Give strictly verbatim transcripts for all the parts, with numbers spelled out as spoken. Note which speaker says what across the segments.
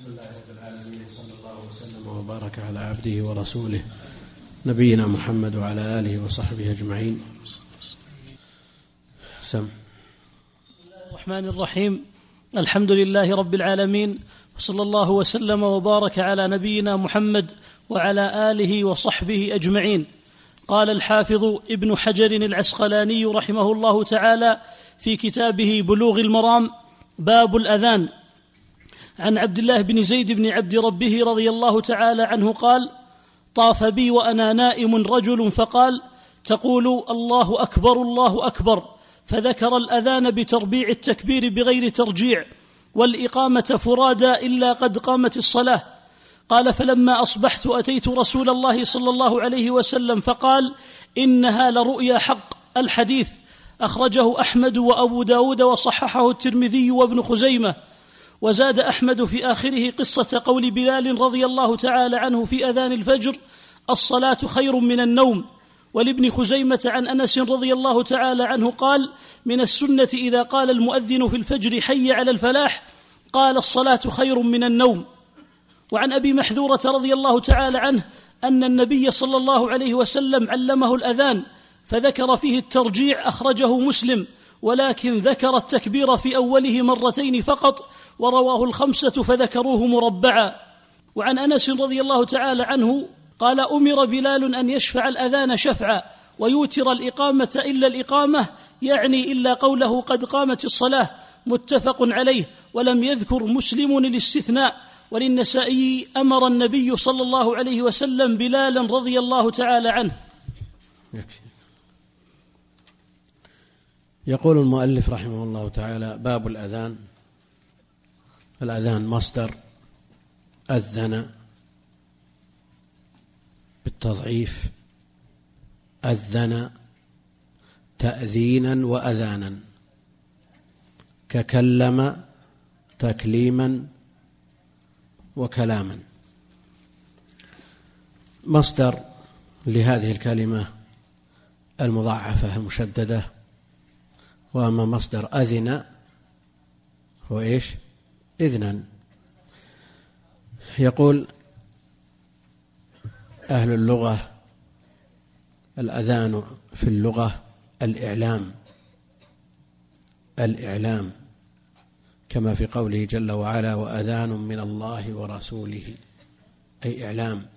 Speaker 1: الحمد لله رب العالمين صلى الله وسلم وبارك على عبده ورسوله نبينا محمد وعلى آله وصحبه أجمعين. سم.
Speaker 2: بسم الله الرحمن الرحيم. الحمد لله رب العالمين، وصلى الله وسلم وبارك على نبينا محمد وعلى آله وصحبه أجمعين. قال الحافظ ابن حجر العسقلاني رحمه الله تعالى في كتابه بلوغ المرام: باب الأذان. عن عبد الله بن زيد بن عبد ربه رضي الله تعالى عنه قال: طاف بي وأنا نائم رجل فقال: تقول الله أكبر الله أكبر، فذكر الأذان بتربيع التكبير بغير ترجيع، والإقامة فرادى إلا قد قامت الصلاة. قال: فلما أصبحت أتيت رسول الله صلى الله عليه وسلم فقال: إنها لرؤيا حق. الحديث أخرجه أحمد وأبو داود وصححه الترمذي وابن خزيمة. وزاد أحمد في آخره قصة قول بلال رضي الله تعالى عنه في أذان الفجر: الصلاة خير من النوم. ولابن خزيمة عن أنس رضي الله تعالى عنه قال: من السنة إذا قال المؤذن في الفجر حي على الفلاح قال: الصلاة خير من النوم. وعن أبي محذورة رضي الله تعالى عنه أن النبي صلى الله عليه وسلم علمه الأذان فذكر فيه الترجيع، أخرجه مسلم، ولكن ذكر التكبير في أوله مرتين فقط، ورواه الخمسة فذكروه مربعا. وعن أنس رضي الله تعالى عنه قال: أمر بلال أن يشفع الأذان شفعا ويوتر الإقامة إلا الإقامة، يعني إلا قوله قد قامت الصلاة، متفق عليه. ولم يذكر مسلم الاستثناء. وللنسائي: أمر النبي صلى الله عليه وسلم بلالا رضي الله تعالى عنه.
Speaker 1: يقول المؤلف رحمه الله تعالى: باب الأذان. الأذان مصدر أذن بالتضعيف، أذن تأذينا وأذانا، ككلم تكليما وكلاما. مصدر لهذه الكلمة المضاعفة المشددة. وأما مصدر أذن هو إيش؟ إذنا. يقول أهل اللغة: الأذان في اللغة الإعلام، الإعلام، كما في قوله جل وعلا: وأذان من الله ورسوله، أي إعلام.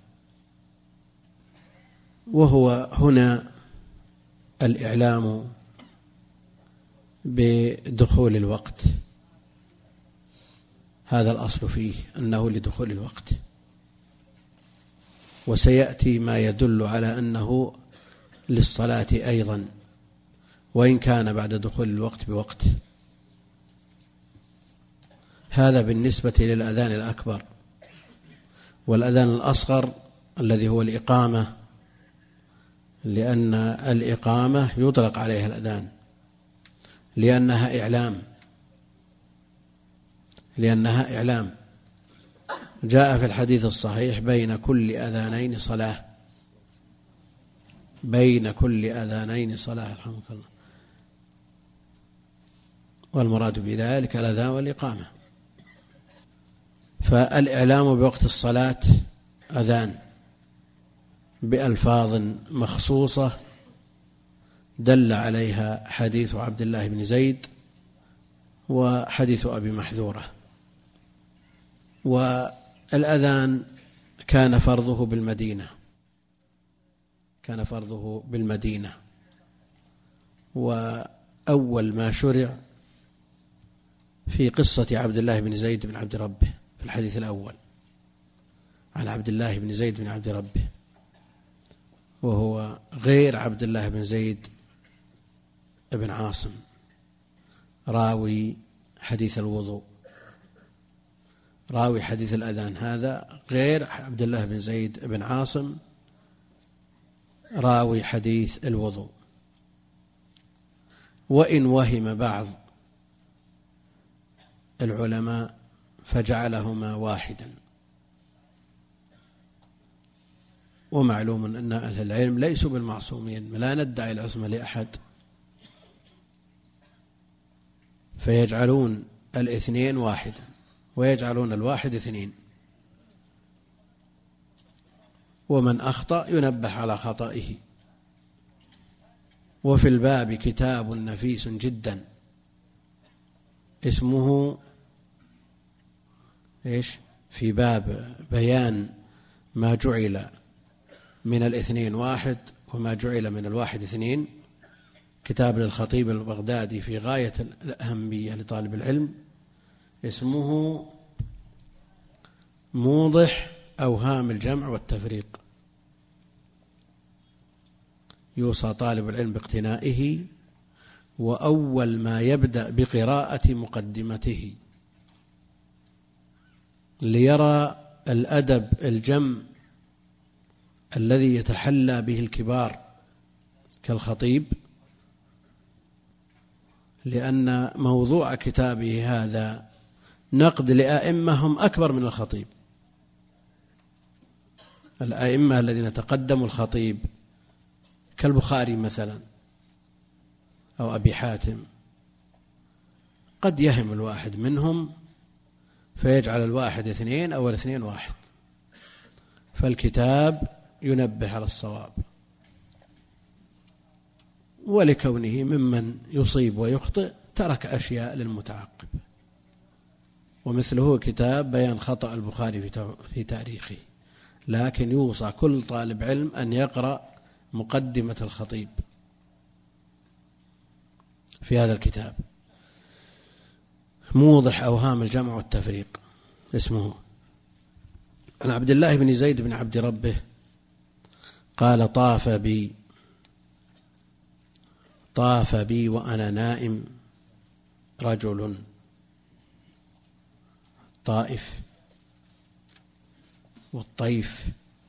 Speaker 1: وهو هنا الإعلام بدخول الوقت، هذا الأصل فيه أنه لدخول الوقت. وسيأتي ما يدل على أنه للصلاة أيضا، وإن كان بعد دخول الوقت بوقت. هذا بالنسبة للأذان الأكبر. والأذان الأصغر الذي هو الإقامة، لأن الإقامة يطلق عليها الأذان لأنها إعلام، لأنها إعلام. جاء في الحديث الصحيح: بين كل أذانين صلاة، بين كل أذانين صلاة، الحمد لله. والمراد بذلك الأذان والإقامة. فالإعلام بوقت الصلاة أذان بألفاظ مخصوصة دل عليها حديث عبد الله بن زيد وحديث أبي محذورة. والأذان كان فرضه بالمدينة، كان فرضه بالمدينة. وأول ما شرع في قصة عبد الله بن زيد بن عبد ربه في الحديث الأول، عن عبد الله بن زيد بن عبد ربه، وهو غير عبد الله بن زيد بن عاصم راوي حديث الوضوء، راوي حديث الأذان، هذا غير عبد الله بن زيد بن عاصم راوي حديث الوضوء. وإن وهم بعض العلماء فجعلهما واحدا. ومعلوم أن أهل العلم ليسوا بالمعصومين، لا ندعي العصمة لأحد، فيجعلون الاثنين واحدا، ويجعلون الواحد اثنين، ومن أخطأ ينبه على خطئه. وفي الباب كتاب نفيس جدا اسمه إيش؟ في باب بيان ما جعل من الاثنين واحد وما جعل من الواحد اثنين، كتاب للخطيب البغدادي في غاية الأهمية لطالب العلم، اسمه موضح أوهام الجمع والتفريق. يوصى طالب العلم باقتنائه، وأول ما يبدأ بقراءة مقدمته ليرى الأدب الجم الذي يتحلى به الكبار كالخطيب، لأن موضوع كتابه هذا نقد لأئمة هم أكبر من الخطيب. الأئمة الذين تقدموا الخطيب كالبخاري مثلا أو أبي حاتم قد يهم الواحد منهم فيجعل الواحد اثنين أو الاثنين واحد، فالكتاب ينبه على الصواب، ولكونه ممن يصيب ويخطئ ترك أشياء للمتعقب. ومثله كتاب بيان خطأ البخاري في تاريخه، لكن يوصى كل طالب علم أن يقرأ مقدمة الخطيب في هذا الكتاب، موضح أوهام الجمع والتفريق اسمه. عن عبد الله بن زيد بن عبد ربه قال: طاف بي طاف بي وأنا نائم رجل. طائف والطيف،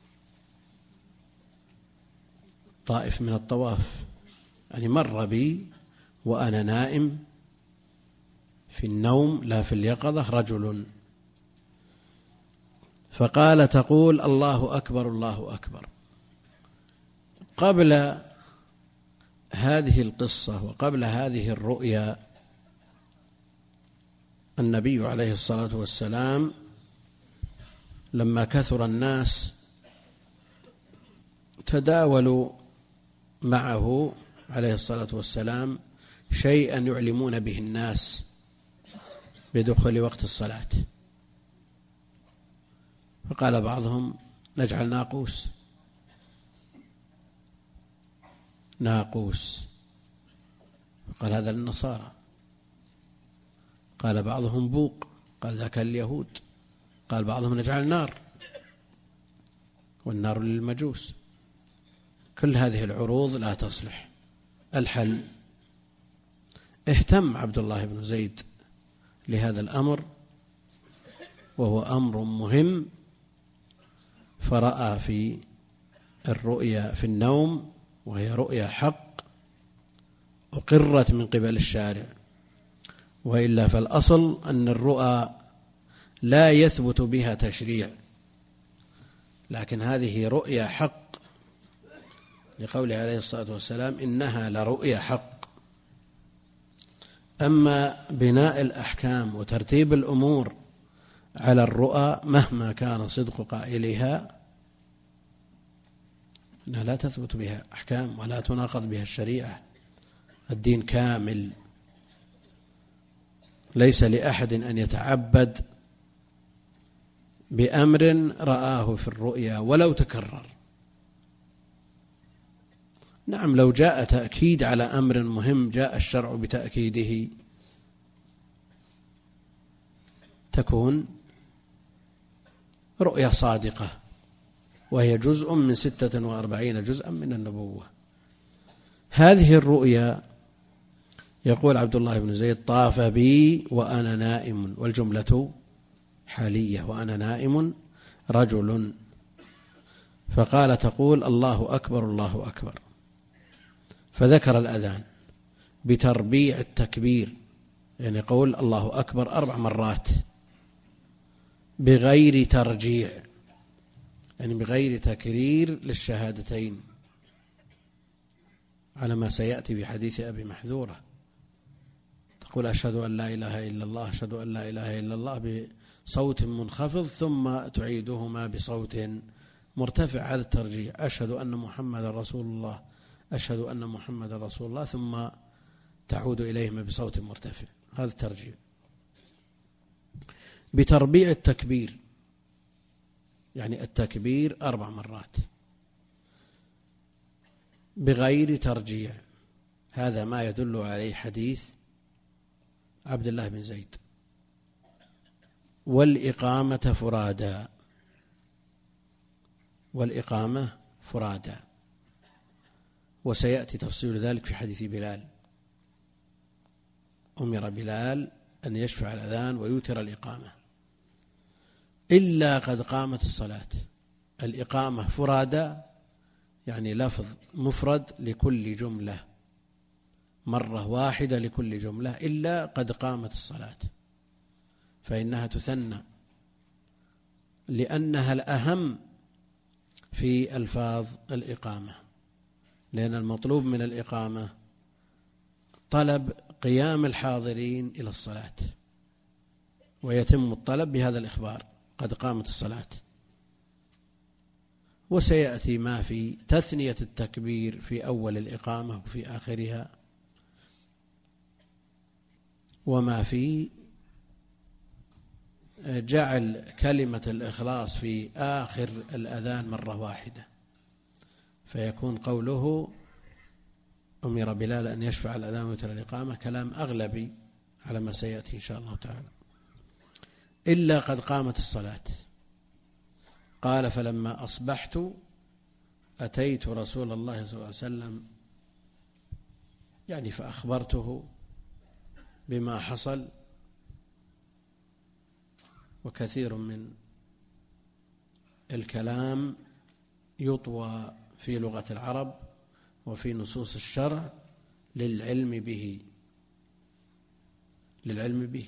Speaker 1: طائف من الطواف، يعني مر بي وأنا نائم في النوم لا في اليقظة رجل، فقال: تقول الله أكبر الله أكبر. قبل هذه القصة وقبل هذه الرؤيا النبي عليه الصلاة والسلام لما كثر الناس تداولوا معه عليه الصلاة والسلام شيئا يعلمون به الناس بدخول وقت الصلاة، فقال بعضهم: نجعل ناقوس ناقوس قال: هذا للنصارى. قال بعضهم: بوق، قال: ذاك اليهود. قال بعضهم: نجعل نار، والنار للمجوس. كل هذه العروض لا تصلح. الحل: اهتم عبد الله بن زيد لهذا الأمر، وهو أمر مهم، فرأى في الرؤيا في النوم، وهي رؤيا حق أقرت من قبل الشارع، وإلا فالأصل أن الرؤى لا يثبت بها تشريع، لكن هذه رؤيا حق لقوله عليه الصلاة والسلام: إنها لرؤيا حق. أما بناء الأحكام وترتيب الأمور على الرؤى مهما كان صدق قائلها أنها لا تثبت بها أحكام ولا تناقض بها الشريعة. الدين كامل، ليس لأحد أن يتعبد بأمر رآه في الرؤيا ولو تكرر. نعم، لو جاء تأكيد على أمر مهم جاء الشرع بتأكيده تكون رؤيا صادقة، وهي جزء من ستة وأربعين جزءا من النبوة. هذه الرؤيا يقول عبد الله بن زيد: طاف بي وأنا نائم، والجملة حالية، وأنا نائم رجل، فقال: تقول الله أكبر الله أكبر. فذكر الأذان بتربيع التكبير، يعني قول الله أكبر أربع مرات بغير ترجيع، يعني بغير تكرير للشهادتين، على ما سيأتي في حديث أبي محذورة. تقول: أشهد أن لا إله إلا الله، أشهد أن لا إله إلا الله صوت منخفض ثم تعيدهما بصوت مرتفع. هذا الترجيح: أشهد أن محمد رسول الله، أشهد أن محمد رسول الله، ثم تعود إليهما بصوت مرتفع. هذا الترجيح. بتربيع التكبير، يعني التكبير أربع مرات بغير ترجيع. هذا ما يدل عليه حديث عبد الله بن زيد. والإقامة فرادا، والإقامة فرادا، وسيأتي تفصيل ذلك في حديث بلال. أمر بلال أن يشفع الأذان ويوتر الإقامة إلا قد قامت الصلاة. الإقامة فرادا يعني لفظ مفرد لكل جملة، مرة واحدة لكل جملة، إلا قد قامت الصلاة، فإنها تثنى لأنها الأهم في ألفاظ الإقامة، لأن المطلوب من الإقامة طلب قيام الحاضرين إلى الصلاة، ويتم الطلب بهذا الإخبار: قد قامت الصلاة. وسيأتي ما في تثنية التكبير في أول الإقامة وفي آخرها، وما في جعل كلمة الإخلاص في آخر الأذان مرة واحدة، فيكون قوله أمر بلال أن يشفع الأذان ويوتر الإقامة كلام أغلبي على ما سيأتي إن شاء الله تعالى. إلا قد قامت الصلاة. قال: فلما أصبحت أتيت رسول الله صلى الله عليه وسلم، يعني فأخبرته بما حصل. وكثير من الكلام يطوى في لغة العرب وفي نصوص الشرع للعلم به للعلم به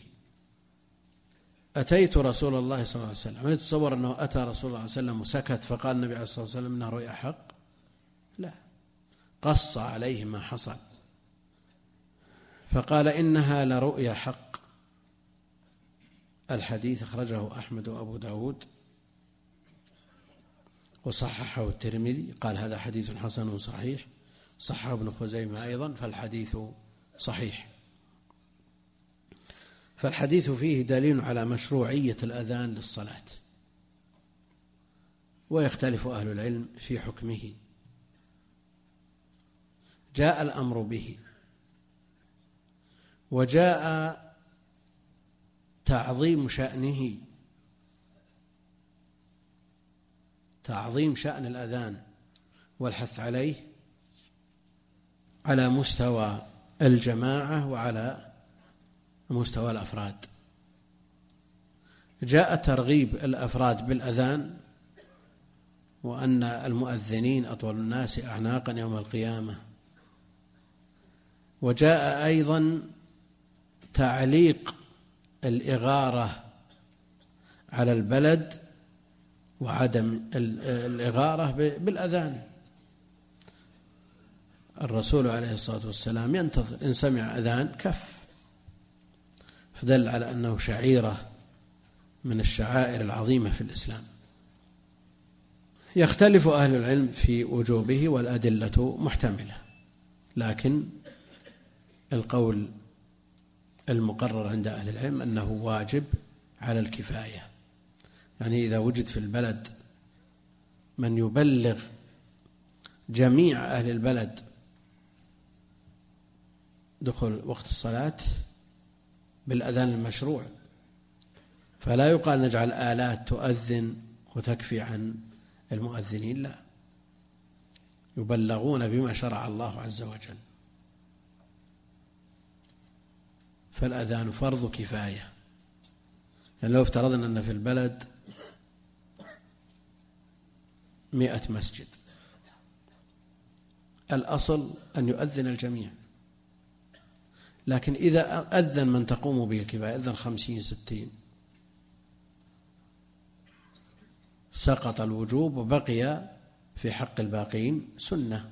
Speaker 1: أتيت رسول الله صلى الله عليه وسلم. هل يتصور أنه أتى رسول الله صلى الله عليه وسلم وسكت فقال النبي عليه الصلاة والسلام إنها رؤيا حق؟ لا، قص عليه ما حصل فقال: إنها لرؤيا حق. الحديث أخرجه أحمد وأبو داود وصححه الترمذي، قال: هذا حديث حسن صحيح. صححه ابن خزيمة أيضا، فالحديث صحيح. فالحديث فيه دليل على مشروعية الأذان للصلاة، ويختلف أهل العلم في حكمه. جاء الأمر به، وجاء تعظيم شأنه، تعظيم شأن الأذان والحث عليه على مستوى الجماعة وعلى مستوى الأفراد. جاء ترغيب الأفراد بالأذان، وأن المؤذنين أطول الناس أعناقا يوم القيامة. وجاء أيضا تعليق الإغارة على البلد وعدم الإغارة بالأذان. الرسول عليه الصلاة والسلام ينتظر، إن سمع أذان كف، فدل على أنه شعيرة من الشعائر العظيمة في الإسلام. يختلف أهل العلم في وجوبه والأدلة محتملة، لكن القول المقرر عند أهل العلم أنه واجب على الكفاية. يعني إذا وجد في البلد من يبلغ جميع أهل البلد دخول وقت الصلاة بالأذان المشروع، فلا يقال نجعل آلات تؤذن وتكفي عن المؤذنين، لا، يبلغون بما شرع الله عز وجل. فالأذان فرض كفاية. يعني لو افترضنا أن في البلد مئة مسجد، الأصل أن يؤذن الجميع، لكن إذا أذن من تقوم به الكفاية، أذن خمسين ستين، سقط الوجوب وبقي في حق الباقين سنة.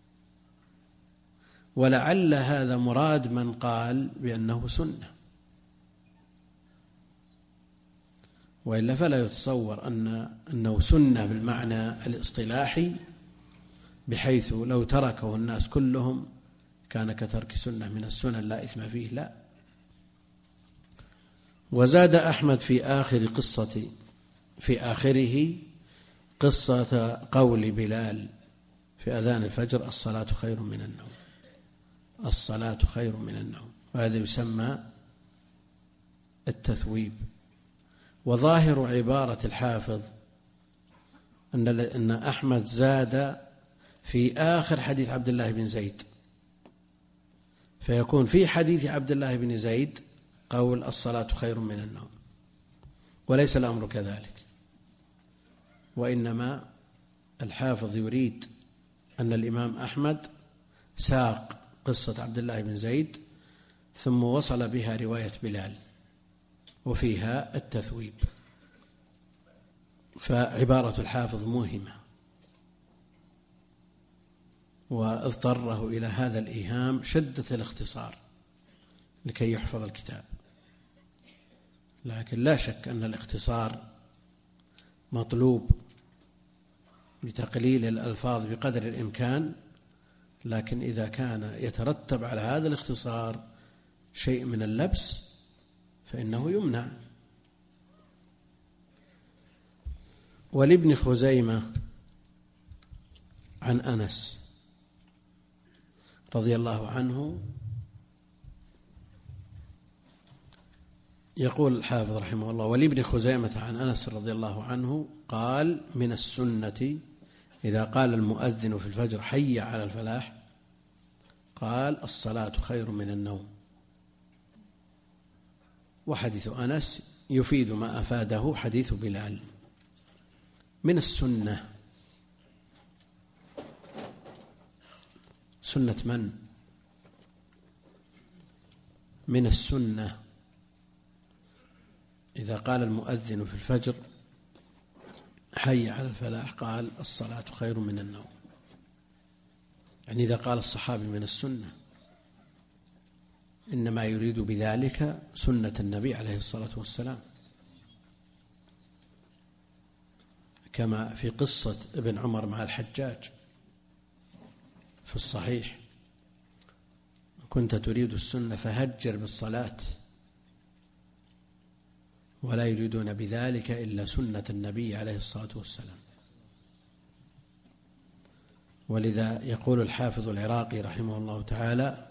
Speaker 1: ولعل هذا مراد من قال بأنه سنة، وإلا فلا يتصور أن أنه سنة بالمعنى الاصطلاحي بحيث لو تركه الناس كلهم كان كترك سنة من السنن لا إثم فيه، لا. وزاد أحمد في آخر قصة في آخره قصة قول بلال في أذان الفجر: الصلاة خير من النوم، الصلاة خير من النوم، وهذا يسمى التثويب. وظاهر عبارة الحافظ أن أحمد زاد في آخر حديث عبد الله بن زيد، فيكون في حديث عبد الله بن زيد قول الصلاة خير من النوم، وليس الأمر كذلك، وإنما الحافظ يريد أن الإمام أحمد ساق قصة عبد الله بن زيد ثم وصل بها رواية بلال وفيها التثويب، فعبارة الحافظ موهمة واضطره إلى هذا الإيهام شدة الاختصار لكي يحفظ الكتاب. لكن لا شك أن الاختصار مطلوب بتقليل الألفاظ بقدر الإمكان، لكن إذا كان يترتب على هذا الاختصار شيء من اللبس فإنه يمنع. ولابن خزيمة عن أنس رضي الله عنه يقول الحافظ رحمه الله: ولابن خزيمة عن أنس رضي الله عنه قال: من السنة إذا قال المؤذن في الفجر حي على الفلاح قال الصلاة خير من النوم. وحديث أنس يفيد ما أفاده حديث بلال. من السنة، سنة من؟ من السنة إذا قال المؤذن في الفجر حي على الفلاح قال الصلاة خير من النوم، يعني إذا قال الصحابي من السنة إنما يريد بذلك سنة النبي عليه الصلاة والسلام، كما في قصة ابن عمر مع الحجاج في الصحيح: كنت تريد السنة فهجر بالصلاة، ولا يريدون بذلك إلا سنة النبي عليه الصلاة والسلام. ولذا يقول الحافظ العراقي رحمه الله تعالى: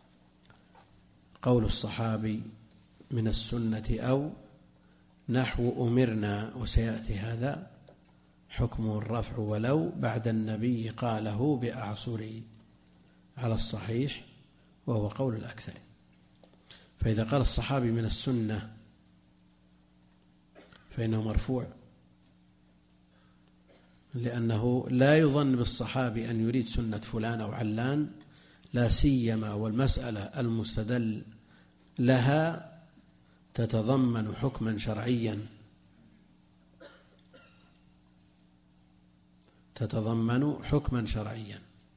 Speaker 1: قول الصحابي من السنة أو نحو أمرنا، وسيأتي هذا حكمه الرفع ولو بعد النبي قاله بأعصره على الصحيح، وهو قول الأكثر. فإذا قال الصحابي من السنة فإنه مرفوع، لأنه لا يظن بالصحابي أن يريد سنة فلان أو علان، لا سيما والمسألة المستدل لها تتضمن حكما شرعيا تتضمن حكما شرعيا.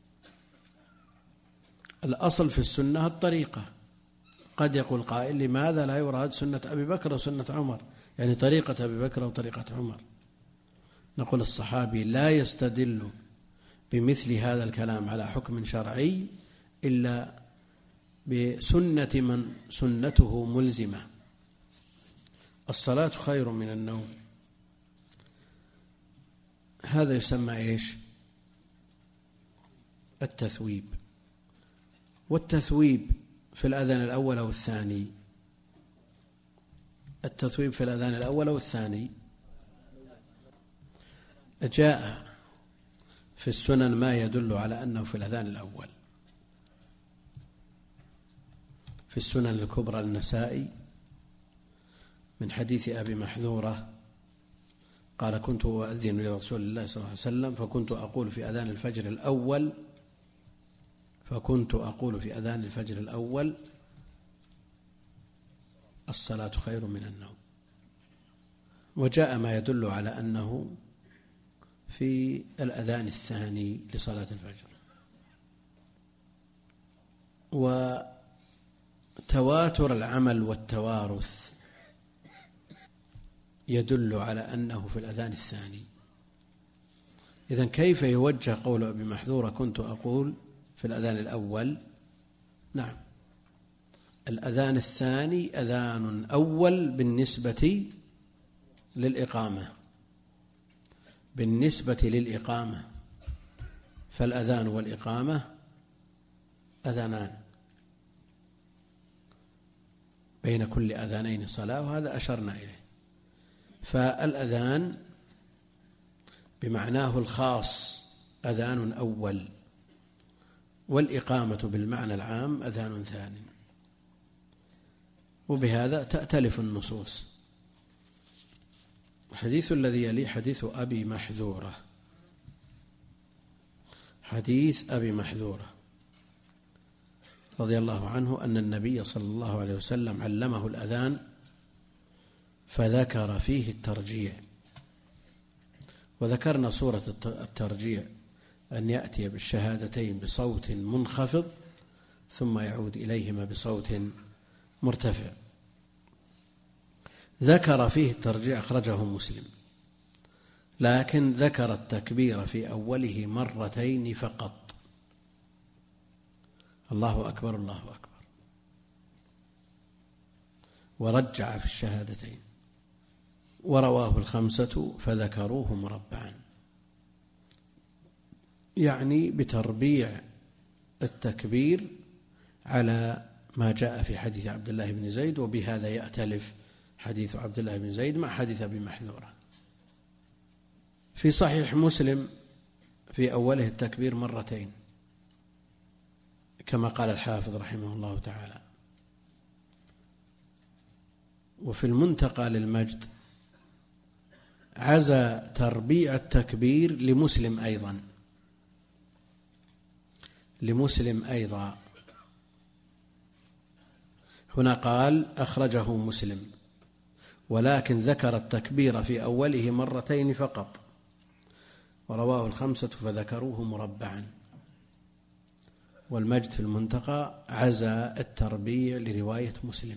Speaker 1: الأصل في السنة الطريقة. قد يقول قائل: لماذا لا يراد سنة أبي بكر وسنة عمر، يعني طريقة أبي بكر وطريقة عمر؟ نقول الصحابي لا يستدل بمثل هذا الكلام على حكم شرعي إلا بسنة من سنته ملزمة. الصلاة خير من النوم، هذا يسمى إيش؟ التثويب. والتثويب في الأذان الأول أو الثاني؟ التثويب في الأذان الأول أو الثاني؟ جاء في السنن ما يدل على أنه في الأذان الأول. في السنن الكبرى النسائي من حديث أبي محذورة قال: كنت أؤذن لرسول الله صلى الله عليه وسلم فكنت أقول في أذان الفجر الأول فكنت أقول في أذان الفجر الأول الصلاة خير من النوم. وجاء ما يدل على أنه في الأذان الثاني لصلاة الفجر. وتواتر العمل والتوارث يدل على أنه في الأذان الثاني. إذن كيف يوجه قول أبي محذورة كنت أقول في الأذان الأول؟ نعم، الأذان الثاني أذان أول بالنسبة للإقامة، بالنسبة للإقامة، فالأذان والإقامة أذانان، بين كل أذانين صلاة، وهذا أشرنا إليه. فالأذان بمعناه الخاص أذان أول، والإقامة بالمعنى العام أذان ثاني، وبهذا تأتلف النصوص. الحديث الذي يلي حديث أبي محذورة، حديث أبي محذورة رضي الله عنه أن النبي صلى الله عليه وسلم علمه الأذان فذكر فيه الترجيع. وذكرنا صورة الترجيع أن يأتي بالشهادتين بصوت منخفض ثم يعود إليهما بصوت مرتفع. ذكر فيه الترجيع، أخرجه مسلم، لكن ذكر التكبير في أوله مرتين فقط، الله أكبر الله أكبر، ورجع في الشهادتين. ورواه الخمسة فذكروه مربعا، يعني بتربيع التكبير على ما جاء في حديث عبد الله بن زيد، وبهذا يأتلف حديث عبد الله بن زيد مع حديث أبي محذورة. في صحيح مسلم في أوله التكبير مرتين كما قال الحافظ رحمه الله تعالى. وفي المنتقى للمجد عزى تربيع التكبير لمسلم أيضا، لمسلم أيضا هنا قال أخرجه مسلم، ولكن ذكر التكبير في أوله مرتين فقط، ورواه الخمسة فذكروه مربعا. والمجد في المنتقى عزى التربيع لرواية مسلم.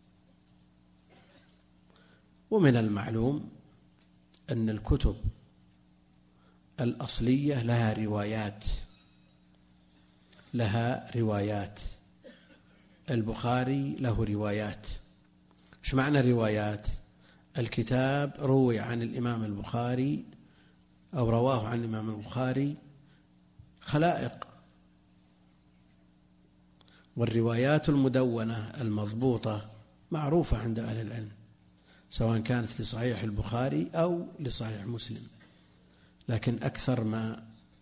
Speaker 1: ومن المعلوم أن الكتب الأصلية لها روايات، لها روايات. البخاري له روايات. ايش معنى روايات؟ الكتاب روي عن الإمام البخاري أو رواه عن الإمام البخاري خلائق، والروايات المدونة المضبوطة معروفة عند أهل العلم، سواء كانت لصحيح البخاري أو لصحيح مسلم. لكن أكثر ما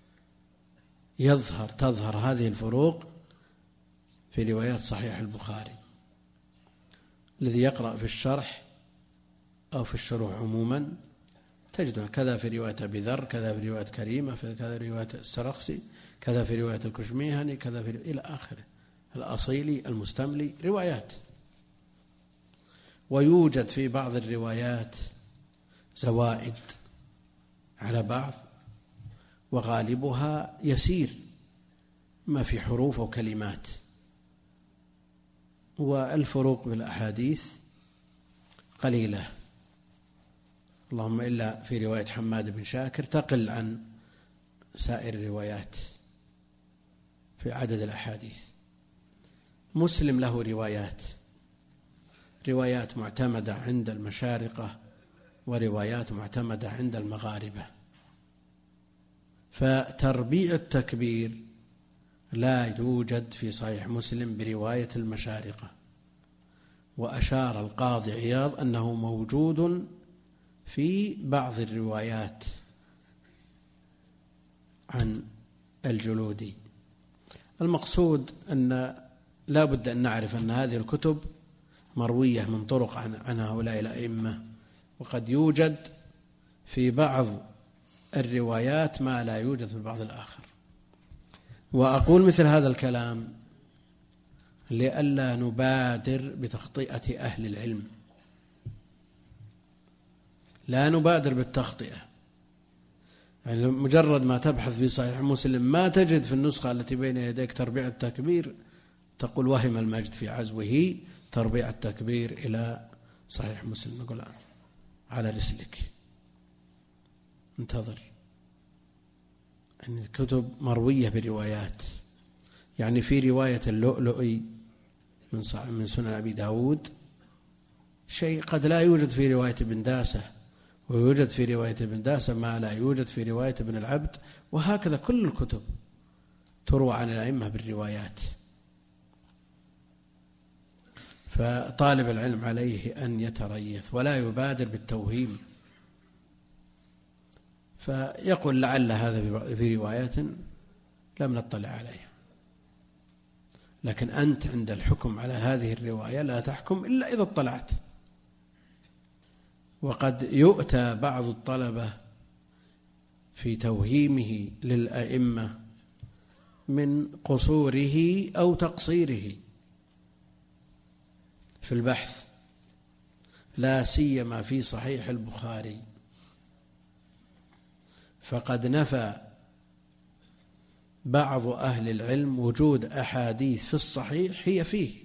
Speaker 1: يظهر تظهر هذه الفروق في روايات صحيح البخاري. الذي يقرأ في الشرح أو في الشروح عموما تجده كذا في رواية أبي ذر، كذا في رواية كريمة، كذا في رواية السرخسي، كذا في رواية الكشميهني، كذا في إلى آخره، الأصيلي المستملي، روايات. ويوجد في بعض الروايات زوائد على بعض، وغالبها يسير ما في حروف وكلمات. والفروق بالأحاديث قليلة، اللهم إلا في رواية حماد بن شاكر تقل عن سائر الروايات في عدد الأحاديث. مسلم له روايات، روايات معتمدة عند المشارقة وروايات معتمدة عند المغاربة. فتربيع التكبير لا يوجد في صحيح مسلم برواية المشارقة، وأشار القاضي عياض أنه موجود في بعض الروايات عن الجلودي. المقصود أن لا بد أن نعرف أن هذه الكتب مروية من طرق عن, عن هؤلاء الأئمة، وقد يوجد في بعض الروايات ما لا يوجد في البعض الآخر. وأقول مثل هذا الكلام لئلا نبادر بتخطئة أهل العلم، لا نبادر بالتخطئة. يعني مجرد ما تبحث في صحيح مسلم ما تجد في النسخة التي بين يديك تربيع التكبير تقول وهم المجد في عزوه تربيع التكبير إلى صحيح مسلم. نقول على رسلك، انتظر. يعني الكتب مروية بروايات، يعني في رواية اللؤلؤي من سنن أبي داود شيء قد لا يوجد في رواية ابن داسة، ويوجد في رواية ابن داسة ما لا يوجد في رواية ابن العبد، وهكذا كل الكتب تروى عن الأئمة بالروايات. فطالب العلم عليه أن يتريث ولا يبادر بالتوهيم، فيقول لعل هذا في روايات لم نطلع عليها، لكن أنت عند الحكم على هذه الرواية لا تحكم إلا إذا اطلعت. وقد يؤتى بعض الطلبة في توهيمه للأئمة من قصوره أو تقصيره في البحث، لا سيما في صحيح البخاري، فقد نفى بعض أهل العلم وجود أحاديث في الصحيح هي فيه.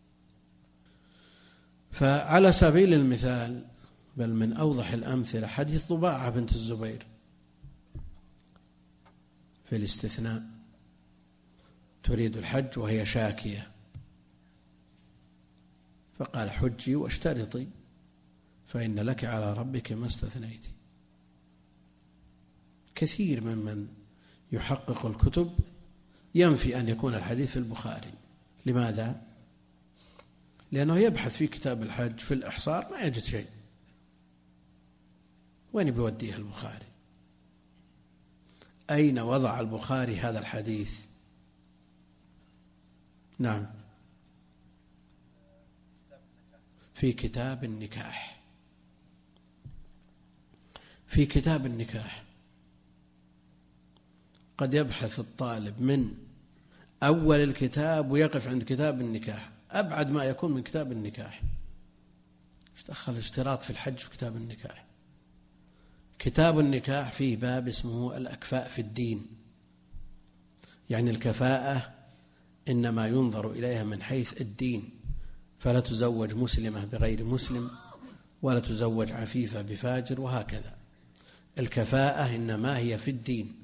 Speaker 1: فعلى سبيل المثال، بل من أوضح الأمثلة، حديث ضباعة بنت الزبير في الاستثناء، تريد الحج وهي شاكية، فقال حجي واشترطي فإن لك على ربك ما استثنيت. كثير ممن يحقق الكتب ينفي أن يكون الحديث في البخاري. لماذا؟ لأنه يبحث في كتاب الحج في الإحصار ما يجد شيء، وين بيوديه البخاري؟ أين وضع البخاري هذا الحديث؟ نعم، في كتاب النكاح. في كتاب النكاح قد يبحث الطالب من أول الكتاب ويقف عند كتاب النكاح، أبعد ما يكون من كتاب النكاح. دخل اشتراط في الحج في كتاب النكاح. كتاب النكاح فيه باب اسمه الأكفاء في الدين، يعني الكفاءة إنما ينظر إليها من حيث الدين، فلا تزوج مسلمة بغير مسلم، ولا تزوج عفيفة بفاجر، وهكذا. الكفاءة إنما هي في الدين.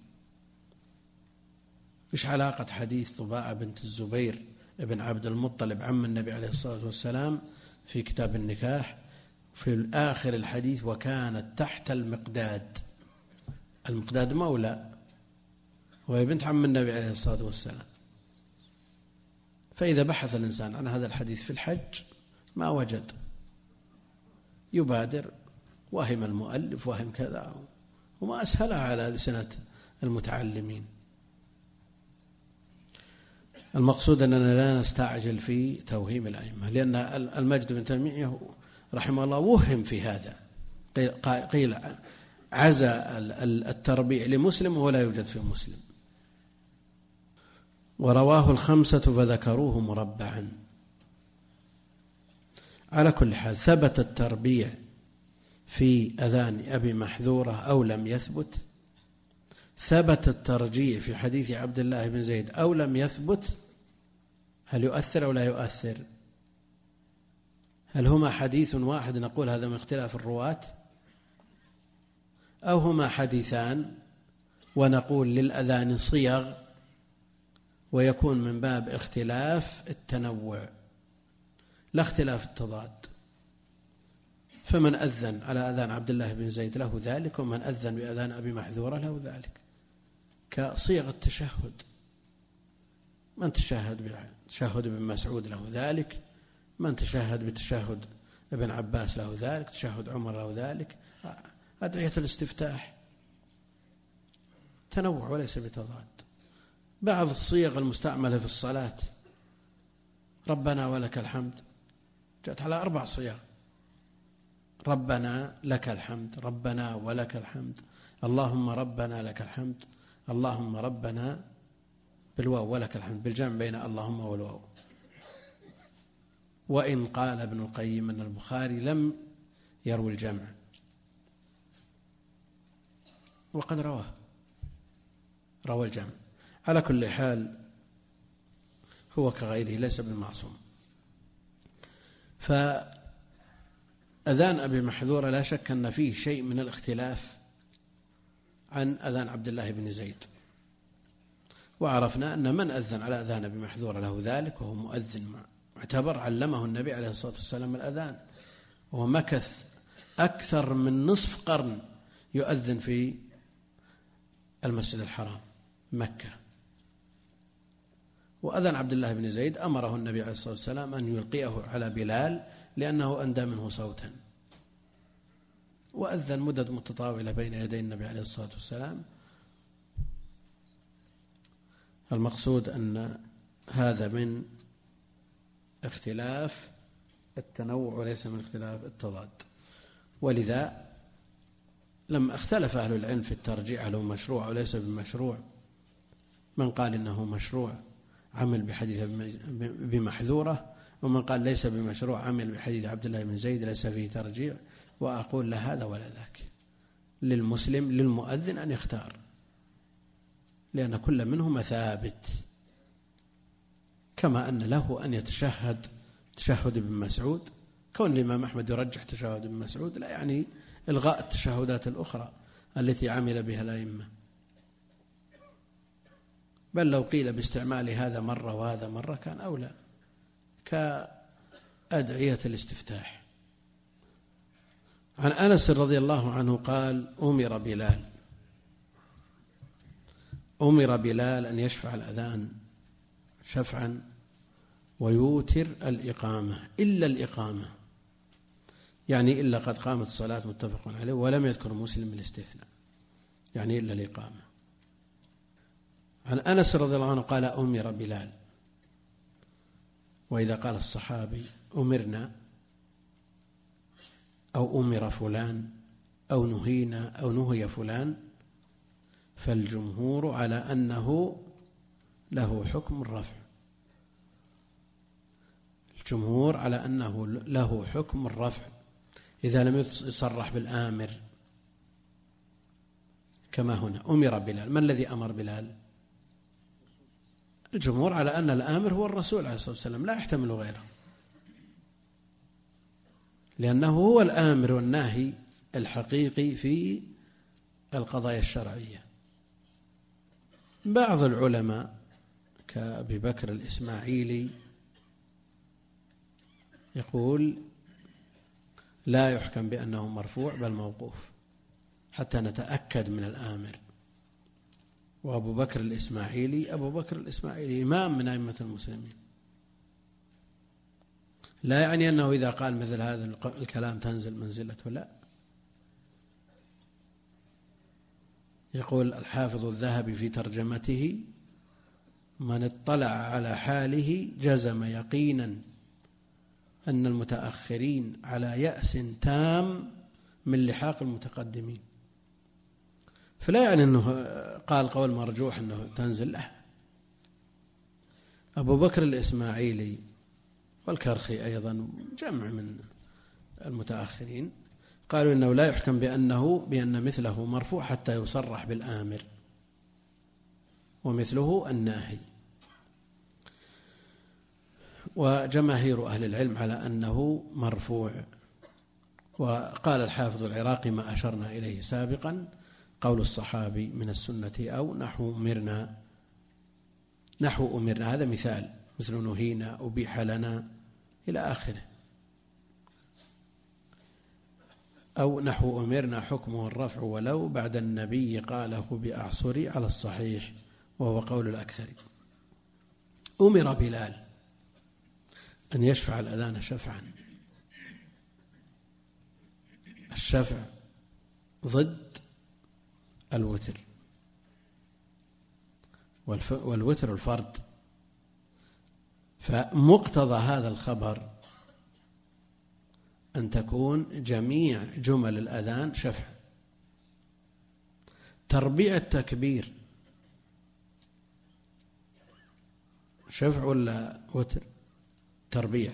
Speaker 1: إيش علاقة حديث ضباعة بنت الزبير ابن عبد المطلب عم النبي عليه الصلاة والسلام في كتاب النكاح في آخر الحديث وكانت تحت المقداد؟ المقداد مولى وهي بنت عم النبي عليه الصلاة والسلام. فإذا بحث الإنسان عن هذا الحديث في الحج ما وجد، يبادر وهم المؤلف وهم كذا، وما أسهلها على لسنة المتعلمين. المقصود أننا لا نستعجل في توهيم الأئمة، لأن المجد بن تيمية رحمه الله وهم في هذا، قيل عزى التربيع لمسلم ولا يوجد في مسلم. ورواه الخمسة فذكروه مربعا. على كل حال ثبت التربيع في أذان أبي محذورة أو لم يثبت، ثبت الترجيع في حديث عبد الله بن زيد أو لم يثبت، هل يؤثر أو لا يؤثر؟ هل هما حديث واحد نقول هذا من اختلاف الرواة، أو هما حديثان ونقول للأذان صيغ ويكون من باب اختلاف التنوع لا اختلاف التضاد؟ فمن أذن على أذان عبد الله بن زيد له ذلك، ومن أذن بأذان أبي محذورة له ذلك، كصيغ التشهد. من تشهد بتشهد ابن مسعود له ذلك، من تشهد بتشهد ابن عباس له ذلك، تشهد عمر له ذلك. أدعية الاستفتاح تنوع وليس بتضاد. بعض الصيغ المستعملة في الصلاة ربنا ولك الحمد جاءت على أربع صيغ: ربنا لك الحمد، ربنا ولك الحمد، اللهم ربنا لك الحمد، اللهم ربنا بالواو ولك الحمد، بالجمع بين اللهم والواو. وإن قال ابن القيم أن البخاري لم يروي الجمع، وقد رواه روى الجمع. على كل حال هو كغيره ليس بالمعصوم. أذان أبي محذورة لا شك أن فيه شيء من الاختلاف عن أذان عبد الله بن زيد، وعرفنا أن من أذن على أذان أبي محذورة له ذلك، وهو مؤذن معتبر علمه النبي عليه الصلاة والسلام الأذان، ومكث أكثر من نصف قرن يؤذن في المسجد الحرام مكة. وأذن عبد الله بن زيد أمره النبي عليه الصلاة والسلام أن يلقيه على بلال لأنه أندى منه صوتا، وأذن مدد متطاولة بين يدي النبي عليه الصلاة والسلام. المقصود أن هذا من اختلاف التنوع وليس من اختلاف التضاد، ولذا لما اختلف أهل العلم في الترجيع هل هو مشروع أو ليس بمشروع، من قال إنه مشروع عمل بحديث بمحذورة، ومن قال ليس بمشروع عمل بحديث عبد الله بن زيد ليس فيه ترجيع. وأقول لا هذا ولا ذاك، للمسلم للمؤذن أن يختار، لأن كل منهما ثابت، كما أن له أن يتشهد تشهد ابن مسعود. كون الإمام أحمد يرجح تشهد ابن مسعود لا يعني إلغاء التشهدات الأخرى التي عمل بها الأئمة، بل لو قيل باستعمال هذا مرة وهذا مرة كان أولى، كأدعية الاستفتاح. عن أنس رضي الله عنه قال أمر بلال أمر بلال أن يشفع الأذان شفعا ويوتر الإقامة إلا الإقامة، يعني إلا قد قامت الصلاة متفق عليه، ولم يذكر مسلم الاستثناء، يعني إلا الإقامة. عن أنس رضي الله عنه قال أمر بلال. وإذا قال الصحابي أمرنا أو أمر فلان أو نهينا أو نهي فلان فالجمهور على أنه له حكم الرفع، الجمهور على أنه له حكم الرفع إذا لم يصرح بالآمر، كما هنا أمر بلال. ما الذي أمر بلال؟ الجمهور على أن الآمر هو الرسول عليه الصلاة والسلام، لا يحتمل غيره، لأنه هو الآمر والناهي الحقيقي في القضايا الشرعية. بعض العلماء كأبي بكر الإسماعيلي يقول لا يحكم بأنه مرفوع بل موقوف حتى نتأكد من الآمر. وأبو بكر الإسماعيلي أبو بكر الإسماعيلي إمام من أئمة المسلمين، لا يعني أنه إذا قال مثل هذا الكلام تنزل منزلته، لا. يقول الحافظ الذهبي في ترجمته من اطلع على حاله جزم يقينا أن المتأخرين على يأس تام من لحاق المتقدمين. فلا يعني أنه قال قول مرجوح أنه تنزل له. أبو بكر الإسماعيلي والكرخي أيضا جمع من المتأخرين قالوا إنه لا يحكم بأنه بأن مثله مرفوع حتى يصرح بالآمر، ومثله الناهي. وجماهير أهل العلم على أنه مرفوع. وقال الحافظ العراقي ما أشرنا إليه سابقا قول الصحابي من السنة أو نحو أمرنا، نحو أمرنا هذا مثال، مثل نهينا أبيح لنا إلى آخره. أو نحو أمرنا حكمه الرفع ولو بعد النبي قاله بأعصري على الصحيح وهو قول الأكثر. أمر بلال أن يشفع الأذان شفعا، الشفع ضد الوتر، والوتر الفرد، فمقتضى هذا الخبر أن تكون جميع جمل الأذان شفع. تربيع التكبير شفع ولا وتر؟ تربيع،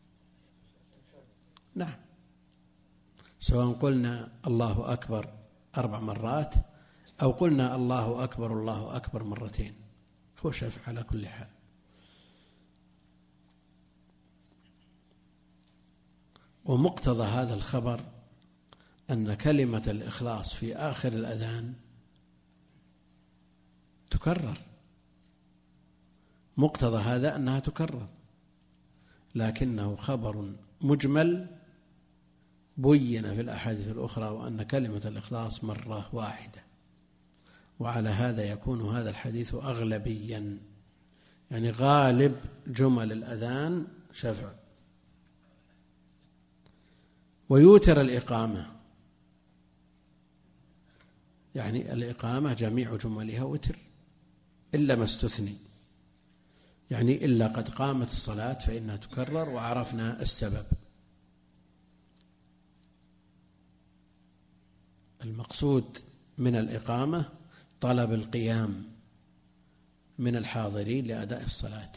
Speaker 1: نعم، سواء قلنا الله أكبر أربع مرات أو قلنا الله أكبر الله أكبر مرتين، هو شفع على كل حال. ومقتضى هذا الخبر أن كلمة الإخلاص في آخر الأذان تكرر، مقتضى هذا أنها تكرر، لكنه خبر مجمل بين في الأحاديث الأخرى وأن كلمة الإخلاص مرة واحدة، وعلى هذا يكون هذا الحديث أغلبيا، يعني غالب جمل الأذان شفع. ويوتر الإقامة، يعني الإقامة جميع جملها وتر إلا ما استثني، يعني إلا قد قامت الصلاة فإنها تكرر، وعرفنا السبب. المقصود من الإقامة طلب القيام من الحاضرين لأداء الصلاة،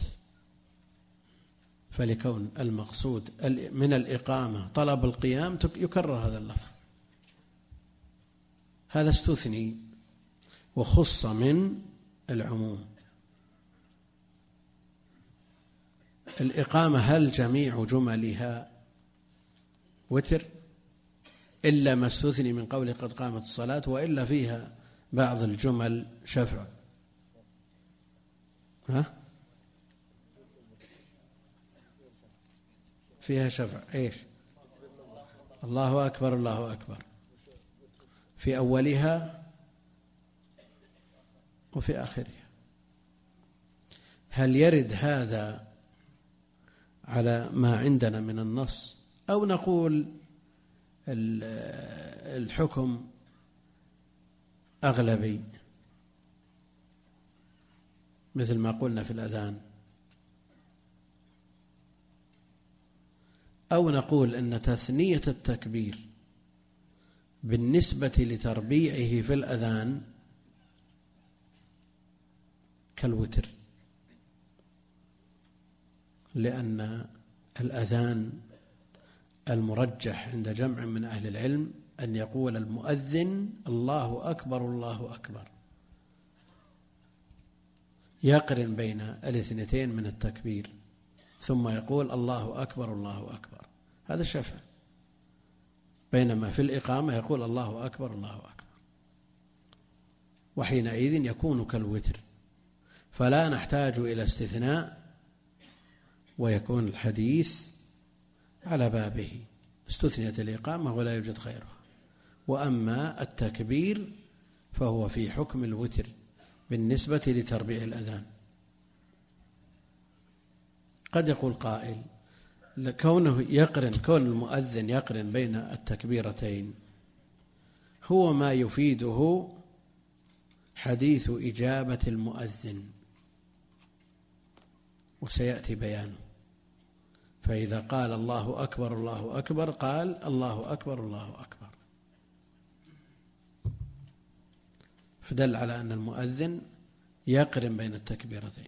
Speaker 1: فلكون المقصود من الإقامة طلب القيام يكرر هذا اللفظ. هذا استثني وخص من العموم. الإقامة هل جميع جملها وتر إلا ما استثني من قول قد قامت الصلاة، وإلا فيها بعض الجمل شفع؟ ها؟ فيها شفع إيش؟ الله أكبر الله أكبر في أولها وفي آخرها. هل يرد هذا على ما عندنا من النص، أو نقول الحكم أغلبي مثل ما قلنا في الأذان، أو نقول أن تثنية التكبير بالنسبة لتربيعه في الأذان كالوتر، لأن الأذان المرجح عند جمع من أهل العلم أن يقول المؤذن الله أكبر الله أكبر، يقرن بين الاثنتين من التكبير ثم يقول الله أكبر الله أكبر، هذا الشفع. بينما في الإقامة يقول الله أكبر الله أكبر، وحينئذ يكون كالوتر، فلا نحتاج إلى استثناء ويكون الحديث على بابه، استثنيت الإقامة ولا يوجد غيرها. وأما التكبير فهو في حكم الوتر بالنسبة لتربيع الأذان. قد يقول قائل كونه يقرن كون المؤذن يقرن بين التكبيرتين هو ما يفيده حديث إجابة المؤذن، وسيأتي بيانه. فإذا قال الله أكبر الله أكبر قال الله أكبر الله أكبر، فدل على أن المؤذن يقرن بين التكبيرتين.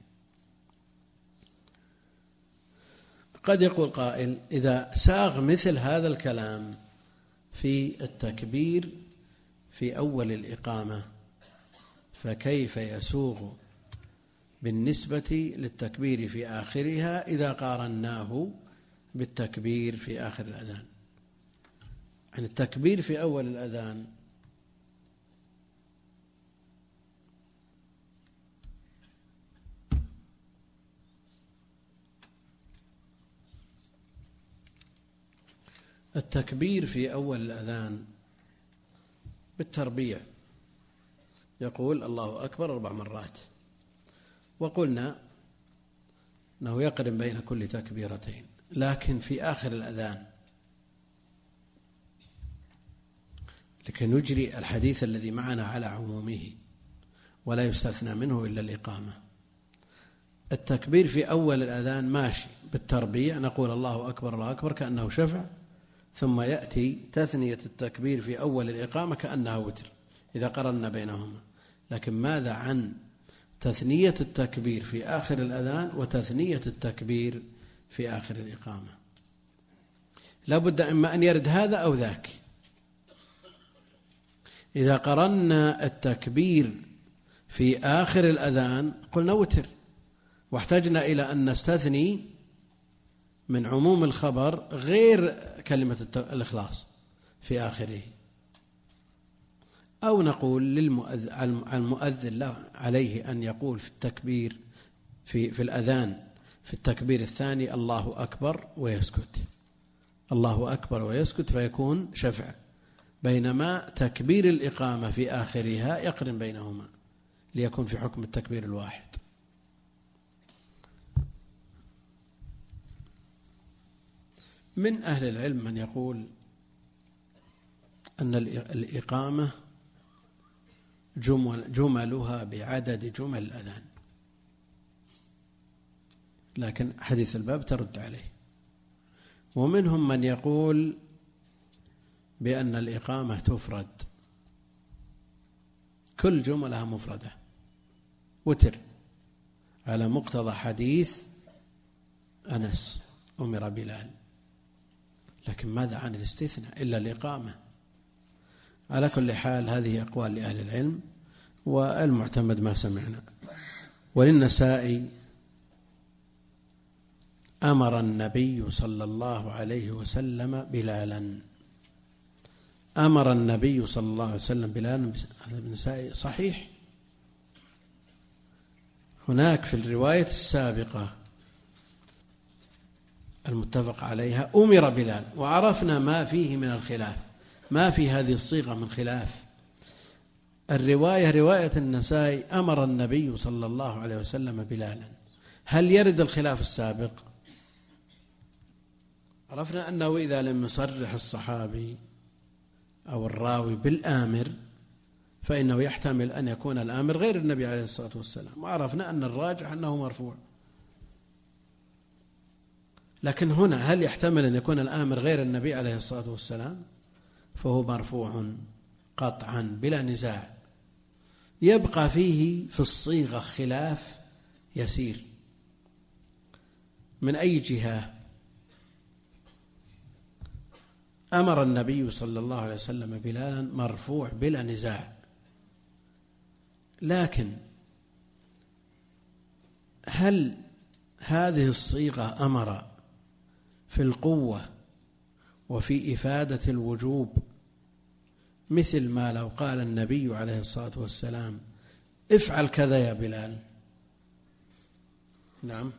Speaker 1: قد يقول قائل إذا ساغ مثل هذا الكلام في التكبير في أول الإقامة فكيف يسوغ بالنسبة للتكبير في آخرها إذا قارناه بالتكبير في آخر الأذان؟ يعني التكبير في أول الأذان التكبير في أول الأذان بالتربيع يقول الله أكبر أربع مرات، وقلنا أنه يقرن بين كل تكبيرتين. لكن في آخر الأذان لكي نجري الحديث الذي معنا على عمومه ولا يستثنى منه إلا الإقامة، التكبير في أول الأذان ماشي بالتربيع، نقول الله أكبر الله أكبر كأنه شفع، ثم يأتي تثنية التكبير في أول الإقامة كأنها وتر إذا قرنا بينهما. لكن ماذا عن تثنية التكبير في آخر الأذان وتثنية التكبير في آخر الإقامة؟ لا بد إما أن يرد هذا أو ذاك. إذا قرنا التكبير في آخر الأذان قلنا وتر، واحتجنا إلى أن نستثني من عموم الخبر غير كلمة الإخلاص في آخره. أو نقول للمؤذن له عليه أن يقول في التكبير في, في الأذان في التكبير الثاني الله أكبر ويسكت، الله أكبر ويسكت، فيكون شفع، بينما تكبير الإقامة في آخرها يقرن بينهما ليكون في حكم التكبير الواحد. من أهل العلم من يقول أن الإقامة جمل جملها بعدد جمل الأذان، لكن حديث الباب ترد عليه. ومنهم من يقول بأن الإقامة تفرد، كل جملها مفردة وتر، على مقتضى حديث أنس أمر بلال. لكن ماذا عن الاستثناء إلا الإقامة؟ على كل حال هذه أقوال لأهل العلم، والمعتمد ما سمعنا. وللنسائي أمر النبي صلى الله عليه وسلم بلالا، أمر النبي صلى الله عليه وسلم بلالا. هذا النسائي صحيح. هناك في الرواية السابقة المتفق عليها أمر بلال، وعرفنا ما فيه من الخلاف، ما في هذه الصيغة من خلاف. الرواية رواية النسائي أمر النبي صلى الله عليه وسلم بلالا، هل يرد الخلاف السابق؟ عرفنا أنه إذا لم يصرح الصحابي أو الراوي بالآمر فإنه يحتمل أن يكون الآمر غير النبي عليه الصلاة والسلام، وعرفنا أن الراجح أنه مرفوع. لكن هنا هل يحتمل أن يكون الآمر غير النبي عليه الصلاة والسلام؟ فهو مرفوع قطعا بلا نزاع. يبقى فيه في الصيغة خلاف يسير. من أي جهة؟ أمر النبي صلى الله عليه وسلم بلالا مرفوع بلا نزاع، لكن هل هذه الصيغة أمر في القوة وفي إفادة الوجوب، مثل ما لو قال النبي عليه الصلاة والسلام افعل كذا يا بلال؟ نعم،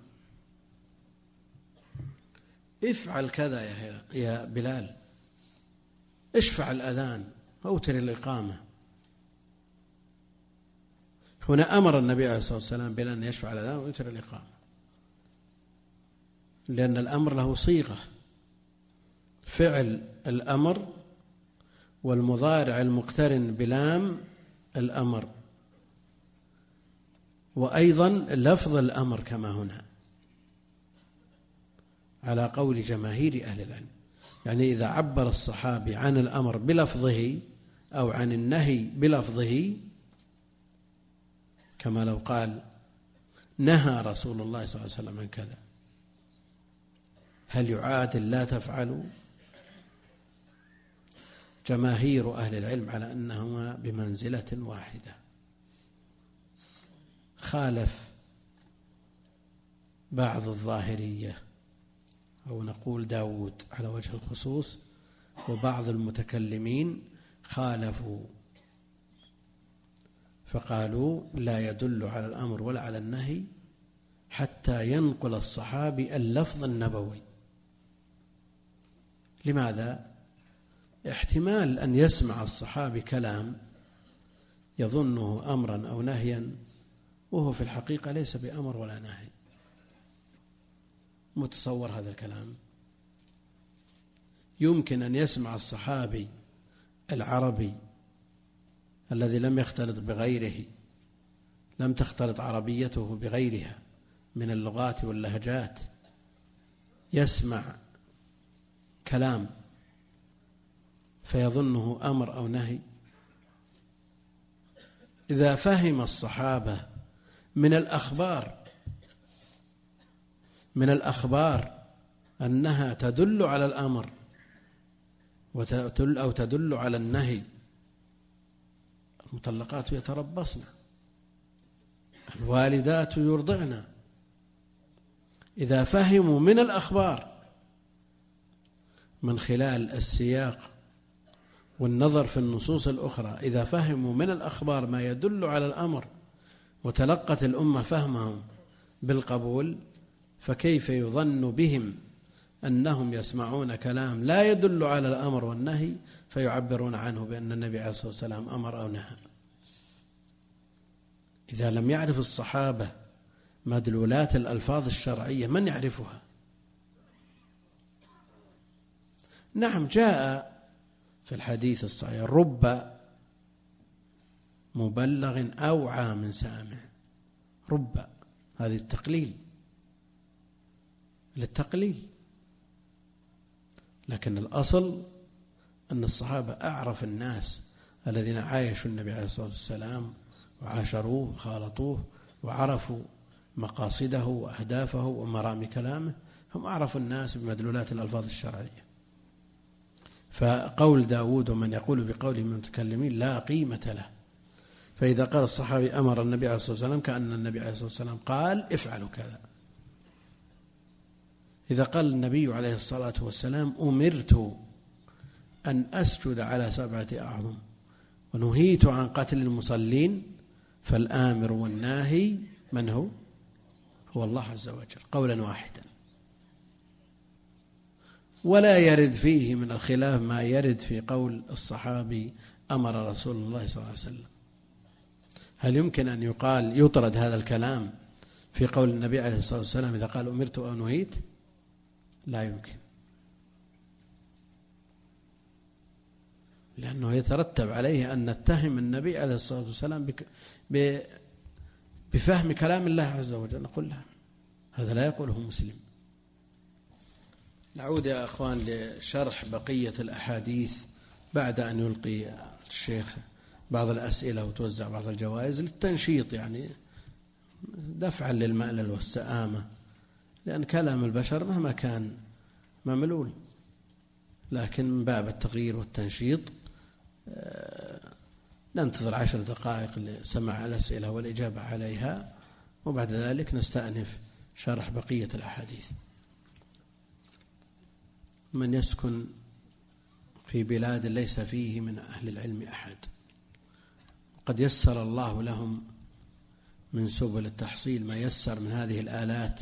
Speaker 1: افعل كذا يا بلال، اشفع الأذان، أوتر الإقامة. هنا أمر النبي عليه الصلاة والسلام بأن يشفع الأذان ويوتر الإقامة، لأن الأمر له صيغة، فعل الأمر والمضارع المقترن بلام الأمر، وأيضا لفظ الأمر كما هنا على قول جماهير أهل العلم. يعني إذا عبر الصحابي عن الأمر بلفظه أو عن النهي بلفظه، كما لو قال نهى رسول الله صلى الله عليه وسلم عن كذا، هل يعادل لا تفعلوا؟ جماهير أهل العلم على أنهما بمنزلة واحدة. خالف بعض الظاهرية أو نقول داود على وجه الخصوص، وبعض المتكلمين خالفوا فقالوا لا يدل على الأمر ولا على النهي حتى ينقل الصحابي اللفظ النبوي. لماذا؟ احتمال أن يسمع الصحابي كلام يظنه أمرا أو نهيا وهو في الحقيقة ليس بأمر ولا نهي. متصور هذا الكلام؟ يمكن أن يسمع الصحابي العربي الذي لم يختلط بغيره، لم تختلط عربيته بغيرها من اللغات واللهجات، يسمع كلام فيظنه أمر أو نهي. إذا فهم الصحابة من الأخبار من الأخبار أنها تدل على الأمر أو تدل على النهي، المطلقات يتربصن، الوالدات يرضعن. إذا فهموا من الأخبار من خلال السياق والنظر في النصوص الأخرى إذا فهموا من الأخبار ما يدل على الأمر وتلقت الأمة فهمهم بالقبول، فكيف يظن بهم أنهم يسمعون كلام لا يدل على الأمر والنهي فيعبرون عنه بأن النبي عليه الصلاة والسلام أمر أو نهى؟ إذا لم يعرف الصحابة مدلولات الألفاظ الشرعية من يعرفها؟ نعم، جاء في الحديث الصحيح رب مبلغ أوعى من سامع. رب هذه التقليل للتقليل، لكن الأصل أن الصحابة أعرف الناس الذين عايشوا النبي عليه الصلاة والسلام وعاشروه خالطوه وعرفوا مقاصده وأهدافه ومرامي كلامه، هم أعرف الناس بمدلولات الألفاظ الشرعية. فقول داود ومن يقول بقوله من المتكلمين لا قيمة له. فإذا قال الصحابي أمر النبي عليه الصلاة والسلام كأن النبي عليه الصلاة والسلام قال افعلوا كذا. إذا قال النبي عليه الصلاة والسلام أمرت أن أسجد على سبعة أعظم ونهيت عن قتل المصلين، فالآمر والناهي من هو؟ هو الله عز وجل قولا واحدا، ولا يرد فيه من الخلاف ما يرد في قول الصحابي أمر رسول الله صلى الله عليه وسلم. هل يمكن أن يقال يطرد هذا الكلام في قول النبي عليه الصلاة والسلام إذا قال أمرت أو نهيت؟ لا يمكن، لأنه يترتب عليه أن نتهم النبي عليه الصلاة والسلام بفهم كلام الله عز وجل. نقول لا، هذا لا يقوله مسلم. نعود يا أخوان لشرح بقية الأحاديث بعد أن يلقي الشيخ بعض الأسئلة وتوزع بعض الجوائز للتنشيط، يعني دفعا للمألل والسآمة، لأن كلام البشر مهما كان مملول، لكن من باب التغيير والتنشيط ننتظر عشر دقائق لسماع الأسئلة والإجابة عليها، وبعد ذلك نستأنف شرح بقية الأحاديث. من يسكن في بلاد ليس فيه من أهل العلم أحد، قد يسر الله لهم من سبل التحصيل ما يسر من هذه الآلات،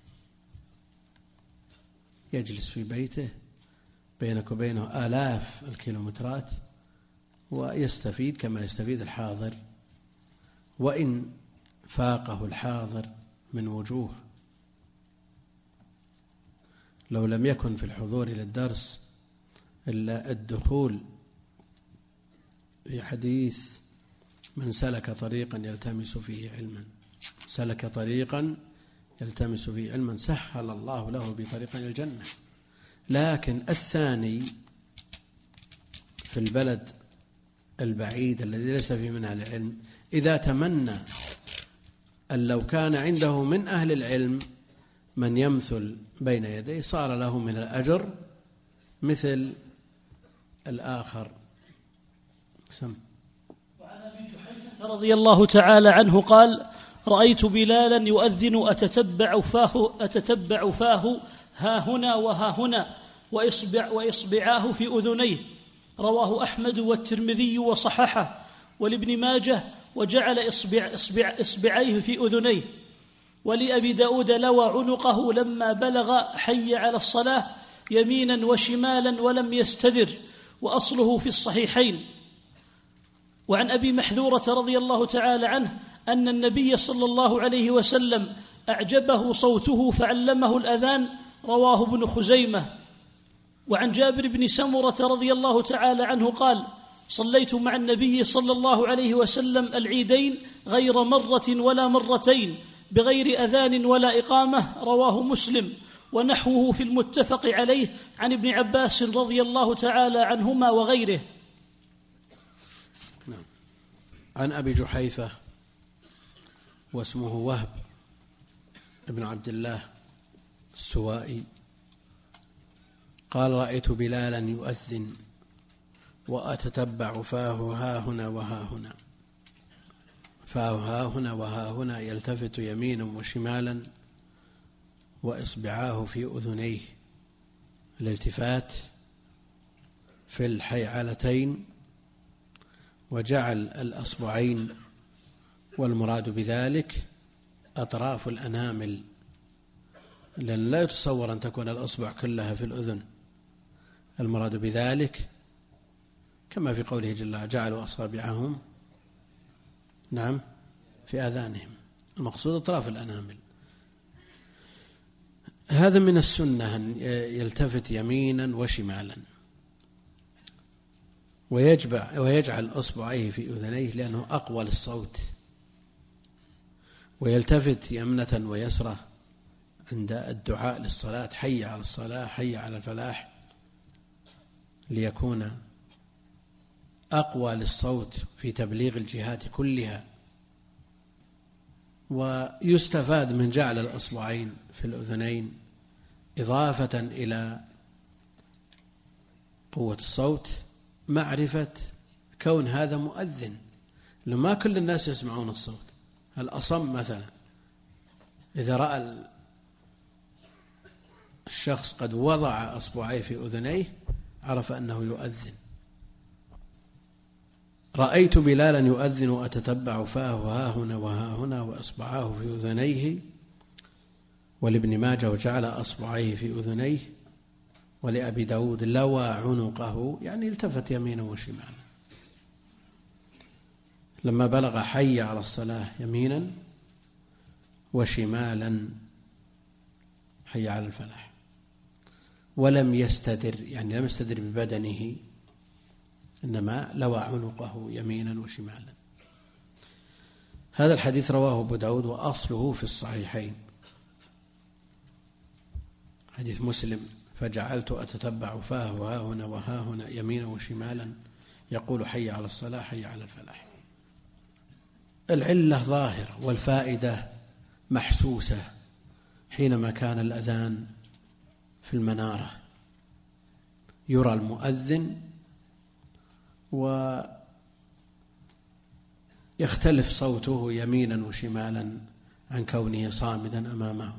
Speaker 1: يجلس في بيته بينك وبينه آلاف الكيلومترات ويستفيد كما يستفيد الحاضر، وإن فاقه الحاضر من وجوه. لو لم يكن في الحضور للدرس إلا الدخول في حديث من سلك طريقا يلتمس فيه علما، سلك طريقا يلتمس فيه علما سهل الله له بطريق الجنة. لكن الثاني في البلد البعيد الذي ليس فيه من أهل العلم، إذا تمنى أن لو كان عنده من أهل العلم من يمثل بين يديه صار له من الأجر مثل الآخر. سم.
Speaker 2: وعن أبي جحيفة رضي الله تعالى عنه قال: رأيت بلالا يؤذن أتتبع فاه أتتبع فاه ها هنا وها هنا وإصبع وإصبعاه في أذنيه. رواه أحمد والترمذي وصححه، ولابن ماجه وجعل إصبع إصبع إصبعيه في أذنيه. ولأبي داود لوى عنقه لما بلغ حي على الصلاة يمينا وشمالا ولم يستدر، وأصله في الصحيحين. وعن أبي محذورة رضي الله تعالى عنه أن النبي صلى الله عليه وسلم أعجبه صوته فعلمه الأذان. رواه ابن خزيمة. وعن جابر بن سمرة رضي الله تعالى عنه قال: صليت مع النبي صلى الله عليه وسلم العيدين غير مرة ولا مرتين بغير أذان ولا إقامة. رواه مسلم. ونحوه في المتفق عليه عن ابن عباس رضي الله تعالى عنهما وغيره.
Speaker 1: عن أبي جحيفة واسمه وهب ابن عبد الله السوائي قال: رأيت بلالا يؤذن وأتتبع فاه ها هنا وها هنا، فاه ها هنا وها هنا يلتفت يمينا وشمالا وإصبعاه في أذنيه. الالتفات في الحيعلتين وجعل الأصبعين والمراد بذلك أطراف الأنامل، لأن لا يتصور أن تكون الأصبع كلها في الأذن، المراد بذلك كما في قوله جل وعلا جعلوا أصابعهم نعم في آذانهم، المقصود أطراف الأنامل. هذا من السنة أن يلتفت يمينا وشمالا ويجبع ويجعل أصبعيه في أذنيه لأنه أقوى للصوت، ويلتفت يمنة ويسرة عند الدعاء للصلاة حي على الصلاة حي على الفلاح ليكون أقوى للصوت في تبليغ الجهات كلها. ويستفاد من جعل الأصبعين في الأذنين إضافة إلى قوة الصوت معرفة كون هذا مؤذن، لما كل الناس يسمعون الصوت. الأصم مثلا إذا رأى الشخص قد وضع أصبعيه في أذنيه عرف أنه يؤذن. رأيت بلالا يؤذن وأتتبع فاه ها هنا وها هنا وأصبعاه في أذنيه، ولابن ماجه وجعل أصبعيه في أذنيه، ولأبي داود لوى عنقه، يعني التفت يمينا وشمالا. لما بلغ حي على الصلاة يمينا وشمالا حي على الفلاح، ولم يستدر، يعني لم يستدر ببدنه، إنما لوى عنقه يمينا وشمالا. هذا الحديث رواه أبو داود وأصله في الصحيحين، حديث مسلم فجعلت أتتبع فاه ها هنا وها هنا يمينا وشمالا يقول حي على الصلاة حي على الفلاح. العلة ظاهرة والفائدة محسوسة حينما كان الأذان في المنارة يرى المؤذن ويختلف صوته يمينا وشمالا عن كونه صامدا أمامه.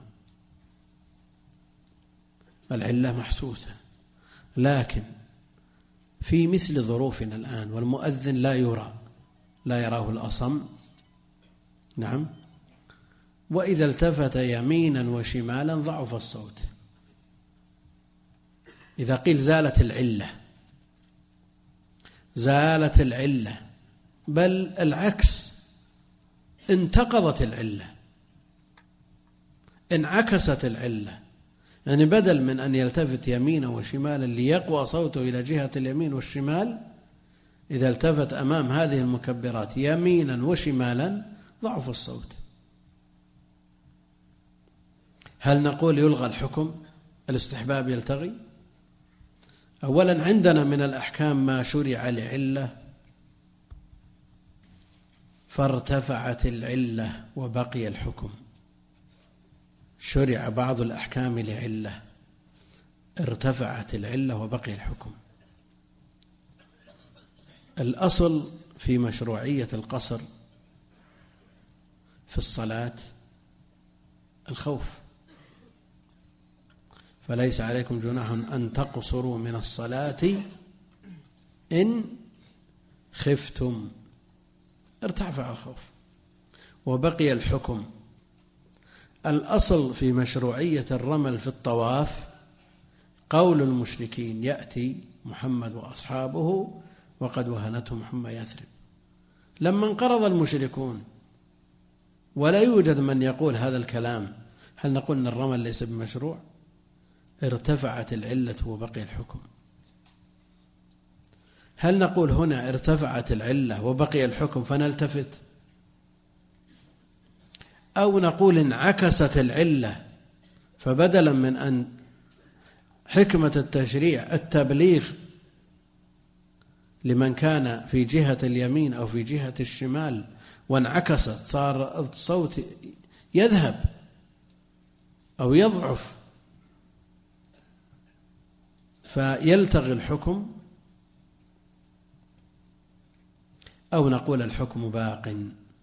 Speaker 1: العلة محسوسة، لكن في مثل ظروفنا الآن والمؤذن لا يرى، لا يراه الأصم، نعم، وإذا التفت يمينا وشمالا ضعف الصوت. إذا قيل زالت العلة زالت العلة، بل العكس، انتقضت العلة، انعكست العلة، يعني بدل من أن يلتفت يمينا وشمالا ليقوى صوته إلى جهة اليمين والشمال، إذا التفت أمام هذه المكبرات يمينا وشمالا ضعف الصوت. هل نقول يلغى الحكم؟ الاستحباب يلتغي؟ أولا عندنا من الأحكام ما شرع لعلة فارتفعت العلة وبقي الحكم. شرع بعض الأحكام لعلة ارتفعت العلة وبقي الحكم. الأصل في مشروعية القصر في الصلاة الخوف، فليس عليكم جناح أن تقصروا من الصلاة إن خفتم، ارتفع الخوف وبقي الحكم. الأصل في مشروعية الرمل في الطواف قول المشركين يأتي محمد وأصحابه وقد وهنتهم حمى يثرب. لما انقرض المشركون ولا يوجد من يقول هذا الكلام، هل نقول أن الرمل ليس بمشروع؟ ارتفعت العلة وبقي الحكم. هل نقول هنا ارتفعت العلة وبقي الحكم فنلتفت، أو نقول انعكست العلة فبدلا من أن حكمة التشريع التبليغ لمن كان في جهة اليمين أو في جهة الشمال وانعكست صار الصوت يذهب أو يضعف فيلتغي الحكم، أو نقول الحكم باق.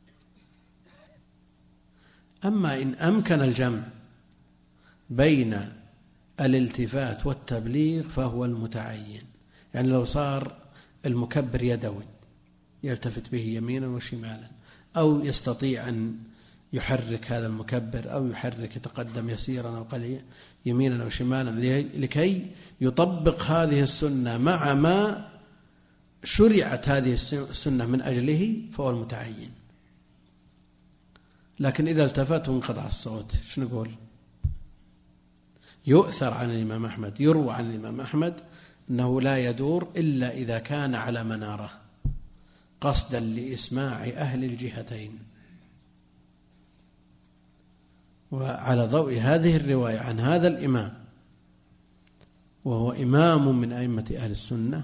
Speaker 1: أما إن أمكن الجمع بين الالتفات والتبليغ فهو المتعين، يعني لو صار المكبر يدوي يلتفت به يمينا وشمالا، أو يستطيع أن يحرك هذا المكبر أو يحرك يتقدم يسيرا أو قليلا يمينا أو شمالا لكي يطبق هذه السنة مع ما شرعت هذه السنة من أجله، فهو المتعين. لكن إذا التفت وانقطع الصوت شو نقول؟ يؤثر عن الإمام أحمد، يروى عن الإمام أحمد أنه لا يدور إلا إذا كان على منارة قصدا لإسماع أهل الجهتين. وعلى ضوء هذه الرواية عن هذا الإمام، وهو إمام من أئمة أهل السنة،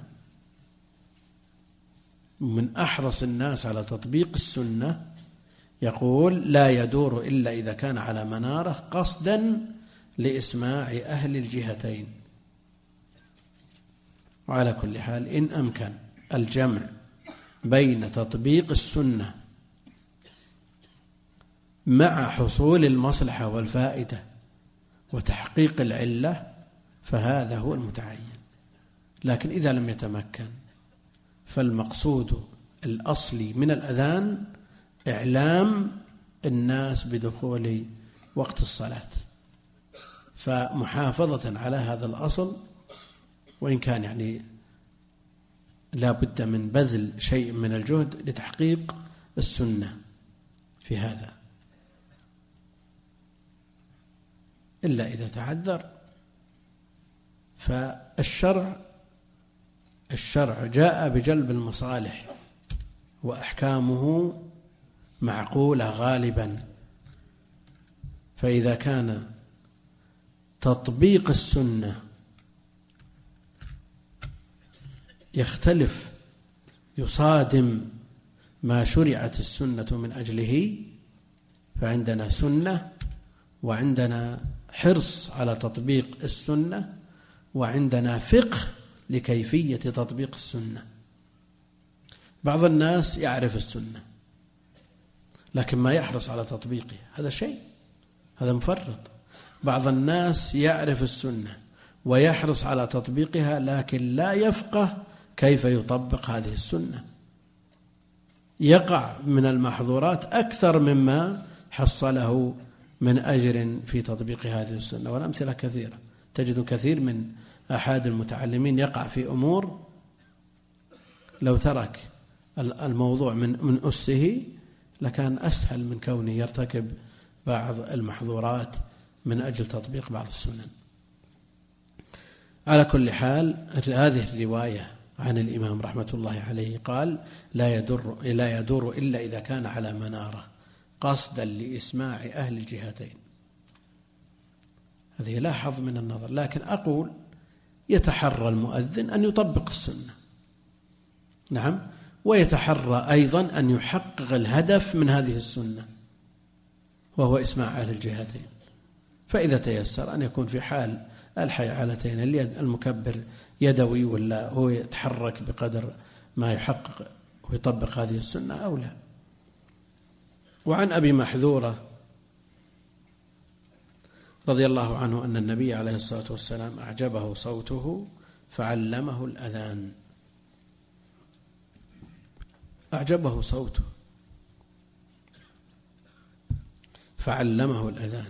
Speaker 1: من أحرص الناس على تطبيق السنة، يقول لا يدور إلا إذا كان على منارة قصدا لإسماع أهل الجهتين. وعلى كل حال إن أمكن الجمع بين تطبيق السنة مع حصول المصلحة والفائدة وتحقيق العلة فهذا هو المتعين. لكن إذا لم يتمكن فالمقصود الأصلي من الأذان إعلام الناس بدخول وقت الصلاة، فمحافظة على هذا الأصل، وإن كان يعني لا بد من بذل شيء من الجهد لتحقيق السنة في هذا، إلا إذا تعذر. فالشرع الشرع جاء بجلب المصالح وأحكامه معقولة غالبا، فإذا كان تطبيق السنة يختلف يصادم ما شرعت السنة من أجله فعندنا سنة، وعندنا حرص على تطبيق السنة، وعندنا فقه لكيفية تطبيق السنة. بعض الناس يعرف السنة لكن ما يحرص على تطبيقها، هذا شيء، هذا مفرط. بعض الناس يعرف السنة ويحرص على تطبيقها لكن لا يفقه كيف يطبق هذه السنة، يقع من المحظورات أكثر مما حصله من أجر في تطبيق هذه السنة. والأمثلة كثيرة، تجد كثير من أحد المتعلمين يقع في أمور لو ترك الموضوع من من أسه لكان أسهل من كونه يرتكب بعض المحظورات من أجل تطبيق بعض السنن. على كل حال هذه الرواية عن الإمام رحمة الله عليه قال لا يدور, لا يدور إلا إذا كان على منارة قصدا لإسماع أهل الجهتين. هذه لا حظ من النظر، لكن أقول يتحرى المؤذن أن يطبق السنة، نعم، ويتحرى أيضا أن يحقق الهدف من هذه السنة وهو إسماع أهل الجهتين. فإذا تيسر أن يكون في حال الحالتين المكبر يدوي ولا هو يتحرك بقدر ما يحقق ويطبق هذه السنة أو لا. وعن أبي محذورة رضي الله عنه أن النبي عليه الصلاة والسلام أعجبه صوته فعلمه الأذان. أعجبه صوته فعلمه الأذان،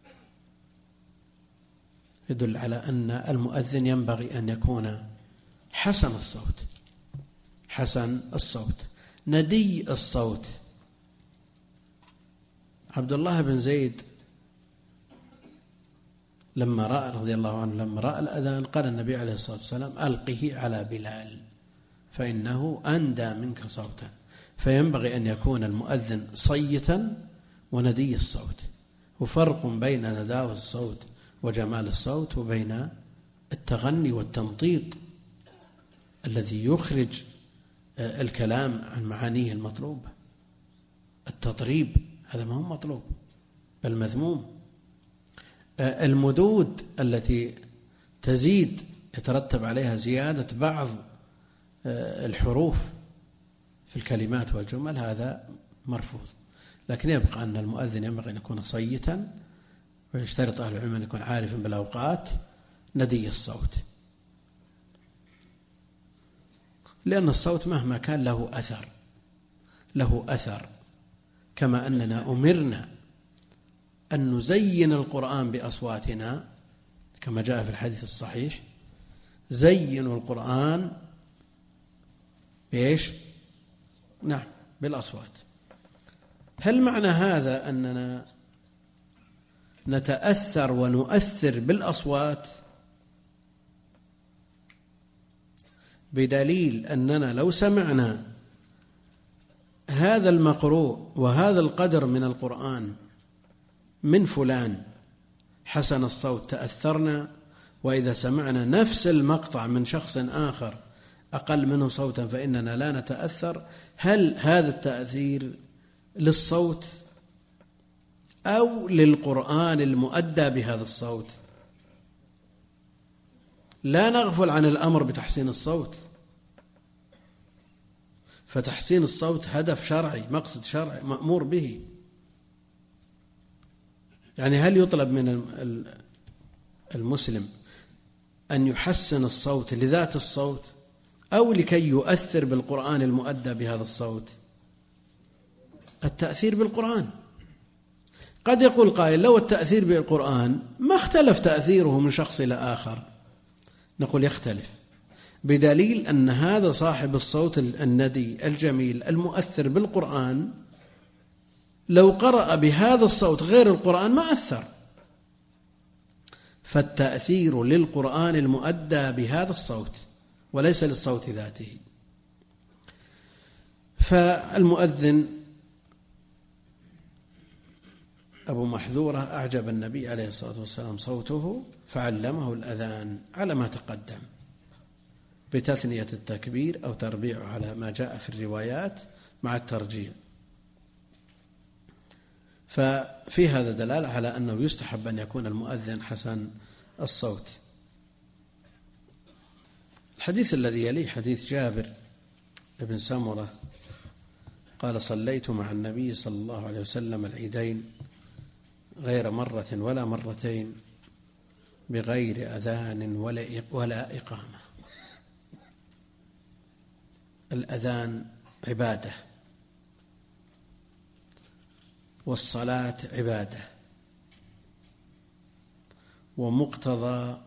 Speaker 1: يدل على أن المؤذن ينبغي أن يكون حسن الصوت، حسن الصوت ندي الصوت. عبد الله بن زيد لما رأى رضي الله عنه لما رأى الأذان قال النبي عليه الصلاة والسلام ألقه على بلال فإنه أندى منك صوتا. فينبغي أن يكون المؤذن صيتا وندي الصوت، وفرق بين نداء الصوت وجمال الصوت وبين التغني والتمطيط الذي يخرج الكلام عن معانيه المطلوبة. التطريب هذا ما هو مطلوب بل مذموم. المدود التي تزيد يترتب عليها زيادة بعض الحروف في الكلمات والجمل هذا مرفوض. لكن يبقى أن المؤذن ينبغي أن يكون صيتا، ويشترط أهل العلم أن يكون عارفا بالأوقات ندي الصوت. لأن الصوت مهما كان له أثر، له أثر، كما أننا أمرنا أن نزين القرآن بأصواتنا كما جاء في الحديث الصحيح: زينوا القرآن بإيش؟ نعم، بالأصوات. هل معنى هذا أننا نتأثر ونؤثر بالأصوات؟ بدليل أننا لو سمعنا هذا المقروء وهذا القدر من القرآن من فلان حسن الصوت تأثرنا، وإذا سمعنا نفس المقطع من شخص آخر أقل منه صوتا فإننا لا نتأثر. هل هذا التأثير للصوت أو للقرآن المؤدى بهذا الصوت؟ لا نغفل عن الأمر بتحسين الصوت، فتحسين الصوت هدف شرعي، مقصد شرعي مأمور به. يعني هل يطلب من المسلم أن يحسن الصوت لذات الصوت أو لكي يؤثر بالقرآن المؤدى بهذا الصوت؟ التأثير بالقرآن. قد يقول قائل: لو التأثير بالقرآن ما اختلف تأثيره من شخص إلى آخر. نقول: يختلف، بدليل أن هذا صاحب الصوت الندي الجميل المؤثر بالقرآن لو قرأ بهذا الصوت غير القرآن ما أثر. فالتأثير للقرآن المؤدى بهذا الصوت وليس للصوت ذاته. فالمؤذن أبو محذورة أعجب النبي عليه الصلاة والسلام صوته فعلمه الأذان على ما تقدم بتثنية التكبير أو تربيعه على ما جاء في الروايات مع الترجيع. ففي هذا دلالة على أنه يستحب أن يكون المؤذن حسن الصوت. الحديث الذي يليه حديث جابر بن سمرة قال: صليت مع النبي صلى الله عليه وسلم العيدين غير مرة ولا مرتين بغير أذان ولا إقامة. الأذان عبادة، والصلاة عبادة، ومقتضى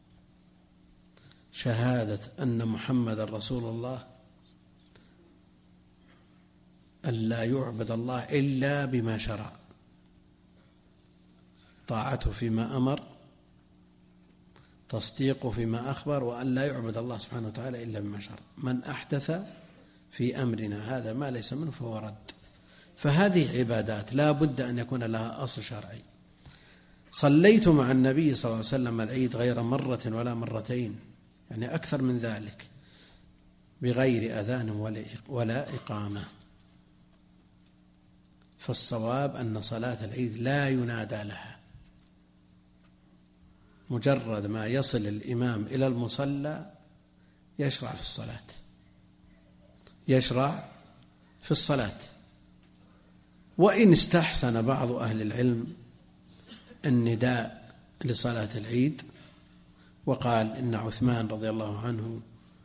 Speaker 1: شهادة أن محمد رسول الله أن لا يعبد الله إلا بما شرع، طاعته فيما أمر، تصديقه فيما أخبر، وأن لا يعبد الله سبحانه وتعالى إلا بما شرع. من أحدث في أمرنا هذا ما ليس منه فهو رد. فهذه عبادات لا بد أن يكون لها أصل شرعي. صليت مع النبي صلى الله عليه وسلم العيد غير مرة ولا مرتين، يعني أكثر من ذلك، بغير أذان ولا إقامة. فالصواب أن صلاة العيد لا ينادى لها، مجرد ما يصل الإمام إلى المصلى يشرع في الصلاة، يشرع في الصلاة. وإن استحسن بعض أهل العلم النداء لصلاة العيد وقال إن عثمان رضي الله عنه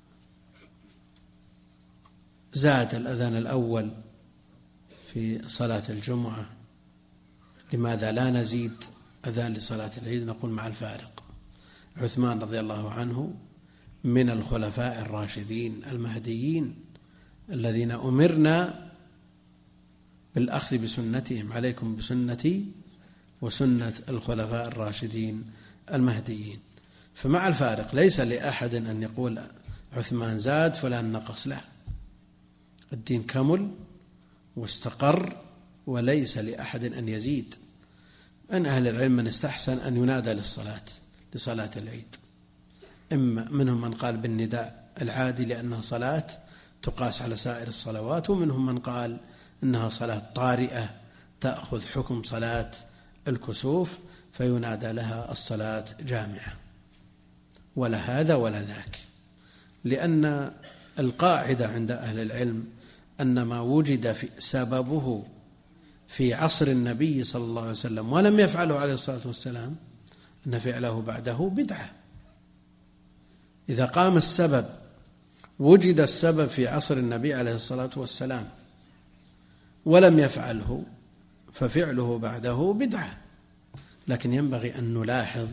Speaker 1: زاد الأذان الأول في صلاة الجمعة، لماذا لا نزيد أذان لصلاة العيد؟ نقول مع الفارق. عثمان رضي الله عنه من الخلفاء الراشدين المهديين الذين أمرنا بالأخذ بسنتهم، عليكم بسنتي وسنة الخلفاء الراشدين المهديين. فمع الفارق ليس لأحد أن يقول عثمان زاد فلان نقص، له الدين كمل واستقر وليس لأحد أن يزيد. أن أهل العلم من استحسن أن ينادى للصلاة لصلاة العيد، إما منهم من قال بالنداء العادي لأنها صلاة تقاس على سائر الصلوات، ومنهم من قال إنها صلاة طارئة تأخذ حكم صلاة الكسوف فينادى لها الصلاة جامعة. ولا هذا ولا ذاك، لأن القاعدة عند أهل العلم أن ما وجد في سببه في عصر النبي صلى الله عليه وسلم ولم يفعله عليه الصلاة والسلام أن فعله بعده بدعة. إذا قام السبب وجد السبب في عصر النبي عليه الصلاة والسلام ولم يفعله ففعله بعده بدعة. لكن ينبغي أن نلاحظ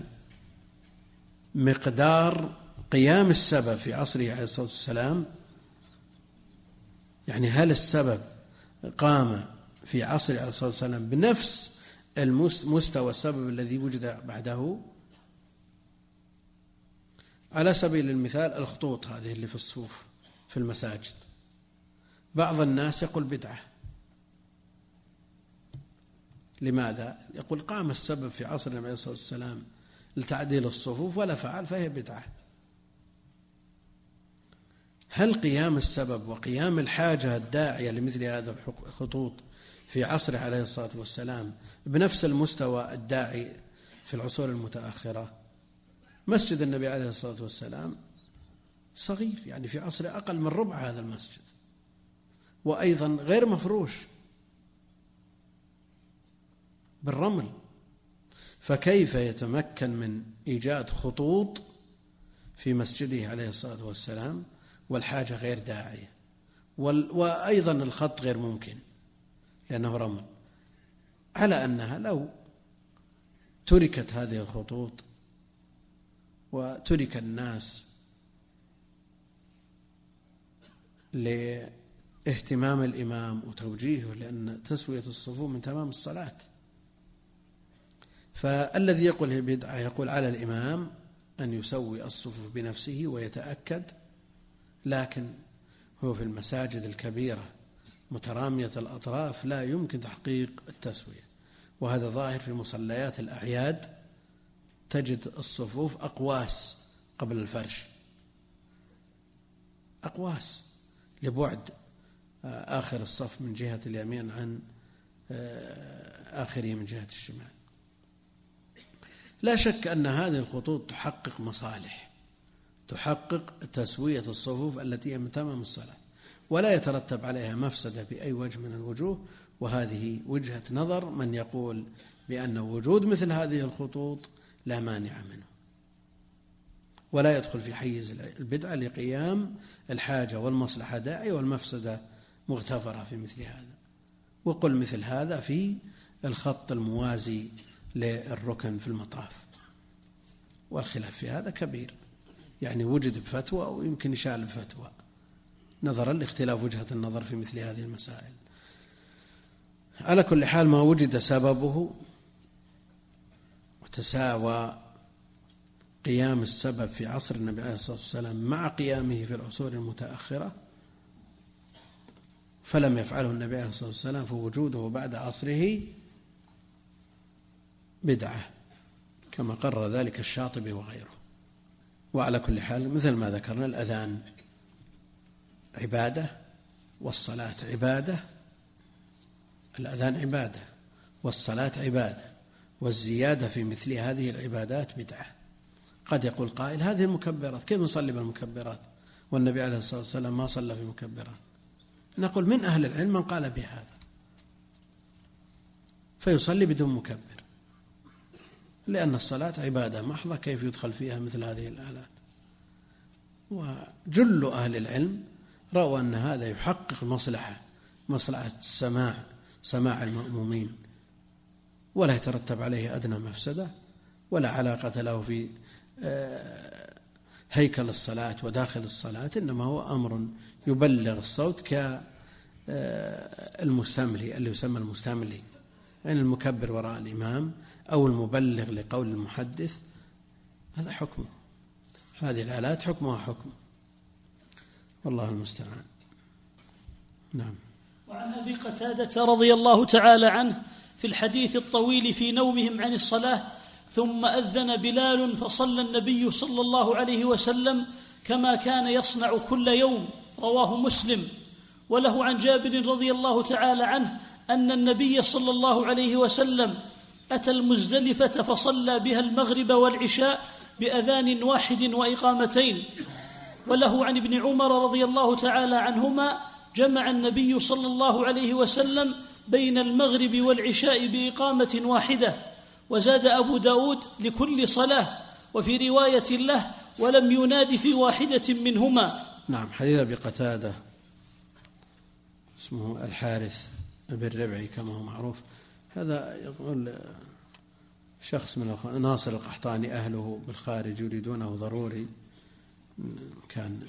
Speaker 1: مقدار قيام السبب في عصره عليه الصلاة والسلام، يعني هل السبب قام في عصره عليه الصلاة والسلام بنفس المستوى السبب الذي وجد بعده؟ على سبيل المثال الخطوط هذه اللي في الصفوف في المساجد، بعض الناس يقول بدعة. لماذا؟ يقول قام السبب في عصر النبي عليه الصلاة والسلام لتعديل الصفوف ولا فعل فهي بدعة. هل قيام السبب وقيام الحاجة الداعية لمثل هذا الخطوط في عصره عليه الصلاة والسلام بنفس المستوى الداعي في العصور المتأخرة؟ مسجد النبي عليه الصلاة والسلام صغير، يعني في عصره أقل من ربع هذا المسجد، وأيضا غير مفروش بالرمل، فكيف يتمكن من إيجاد خطوط في مسجده عليه الصلاة والسلام والحاجة غير داعية، وأيضا الخط غير ممكن لأنه رمل، على أنها لو تركت هذه الخطوط وترك الناس لاهتمام الإمام وتوجيهه، لأن تسوية الصفوف من تمام الصلاة. فالذي يقول هي بدعة يقول على الإمام أن يسوي الصفوف بنفسه ويتأكد، لكن هو في المساجد الكبيرة مترامية الأطراف لا يمكن تحقيق التسوية، وهذا ظاهر في مصليات الأعياد، تجد الصفوف أقواس قبل الفرش، أقواس لبعد آخر الصف من جهة اليمين عن آخره من جهة الشمال. لا شك أن هذه الخطوط تحقق مصالح، تحقق تسوية الصفوف التي هي من تمام الصلاة، ولا يترتب عليها مفسدة بأي وجه من الوجوه. وهذه وجهة نظر من يقول بأن وجود مثل هذه الخطوط لا مانع منه، ولا يدخل في حيز البدعة لقيام الحاجة والمصلحة داعية والمفسدة مغتفرة في مثل هذا. وقل مثل هذا في الخط الموازي للركن في المطاف، والخلاف في هذا كبير، يعني وجد بفتوى أو يمكن يشال بفتوى نظرا لاختلاف وجهة النظر في مثل هذه المسائل. على كل حال ما وجد سببه وتساوى قيام السبب في عصر النبي عليه الصلاة والسلام مع قيامه في العصور المتأخرة فلم يفعله النبي عليه الصلاة والسلام، فوجوده بعد عصره بدعة كما قرر ذلك الشاطبي وغيره. وعلى كل حال مثل ما ذكرنا الأذان عبادة والصلاة عبادة، الأذان عبادة والصلاة عبادة، والزيادة في مثل هذه العبادات بدعة. قد يقول قائل هذه المكبرات كيف نصلي بالمكبرات والنبي عليه الصلاة والسلام ما صلى في مكبرات؟ نقول من أهل العلم من قال بهذا فيصلي بدون مكبر، لأن الصلاة عبادة محضة، كيف يدخل فيها مثل هذه الآلات؟ وجل أهل العلم رأوا أن هذا يحقق مصلحة مصلحة السماع سماع المأمومين، ولا يترتب عليه أدنى مفسدة، ولا علاقة له في هيكل الصلاة وداخل الصلاة، إنما هو أمر يبلغ الصوت كالمستملي اللي يسمى المستملي، يعني المكبر وراء الإمام أو المبلغ لقول المحدث، هذا حكمه، هذه الآلات حكمها حكم، والله المستعان. نعم.
Speaker 2: وعن أبي قتادة رضي الله تعالى عنه في الحديث الطويل في نومهم عن الصلاة: ثم أذن بلال فصلى النبي صلى الله عليه وسلم كما كان يصنع كل يوم، رواه مسلم. وله عن جابر رضي الله تعالى عنه أن النبي صلى الله عليه وسلم أتى المزدلفة فصلى بها المغرب والعشاء بأذان واحد وإقامتين. وله عن ابن عمر رضي الله تعالى عنهما جمع النبي صلى الله عليه وسلم بين المغرب والعشاء بإقامة واحدة. وزاد أبو داود لكل صلاة، وفي رواية له: ولم يناد في واحدة منهما،
Speaker 1: نعم. حديث أبي قتادة اسمه الحارث بن ربعي كما هو معروف، هذا يقول شخص من ناصر القحطاني أهله بالخارج يريدونه ضروري، كان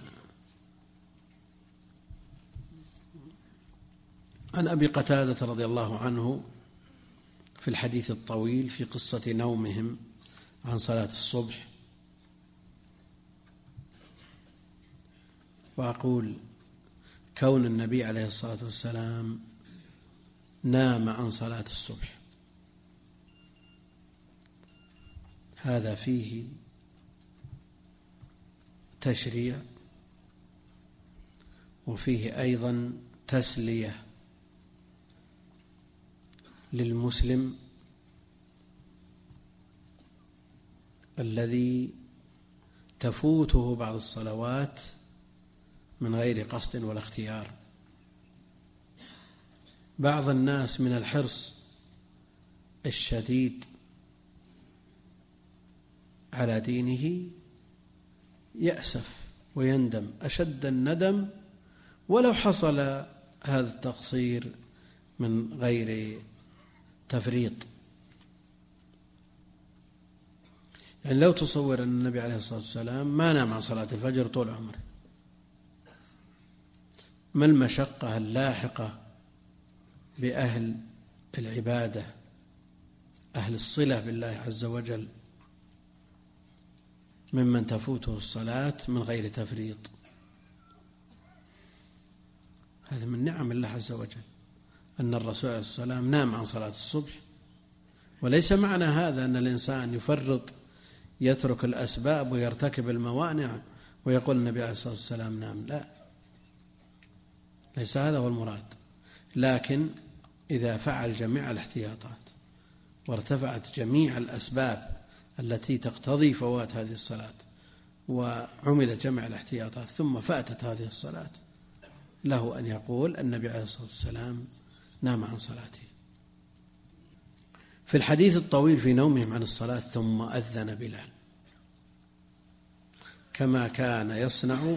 Speaker 1: عن أبي قتادة رضي الله عنه في الحديث الطويل في قصة نومهم عن صلاة الصبح. وأقول كون النبي عليه الصلاة والسلام نام عن صلاة الصبح هذا فيه تشريع، وفيه أيضا تسلية للمسلم الذي تفوته بعض الصلوات من غير قصد ولا اختيار. بعض الناس من الحرص الشديد على دينه يأسف ويندم أشد الندم ولو حصل هذا التقصير من غير تفريط. يعني لو تصور أن النبي عليه الصلاة والسلام ما نام عن صلاة الفجر طول عمره، ما المشقة اللاحقة بأهل العبادة أهل الصلة بالله عز وجل ممن تفوته الصلاة من غير تفريط. هذا من نعم الله عز وجل أن الرسول عليه الصلاة والسلام نام عن صلاة الصبح، وليس معنى هذا أن الإنسان يفرط يترك الأسباب ويرتكب الموانع ويقول النبي عليه الصلاة والسلام نام، لا، ليس هذا هو المراد. لكن إذا فعل جميع الاحتياطات وارتفعت جميع الأسباب التي تقتضي فوات هذه الصلاة وعمل جميع الاحتياطات ثم فاتت هذه الصلاة، له أن يقول النبي عليه الصلاة والسلام نام عن صلاته. في الحديث الطويل في نومهم عن الصلاة ثم أذن بلال كما كان يصنع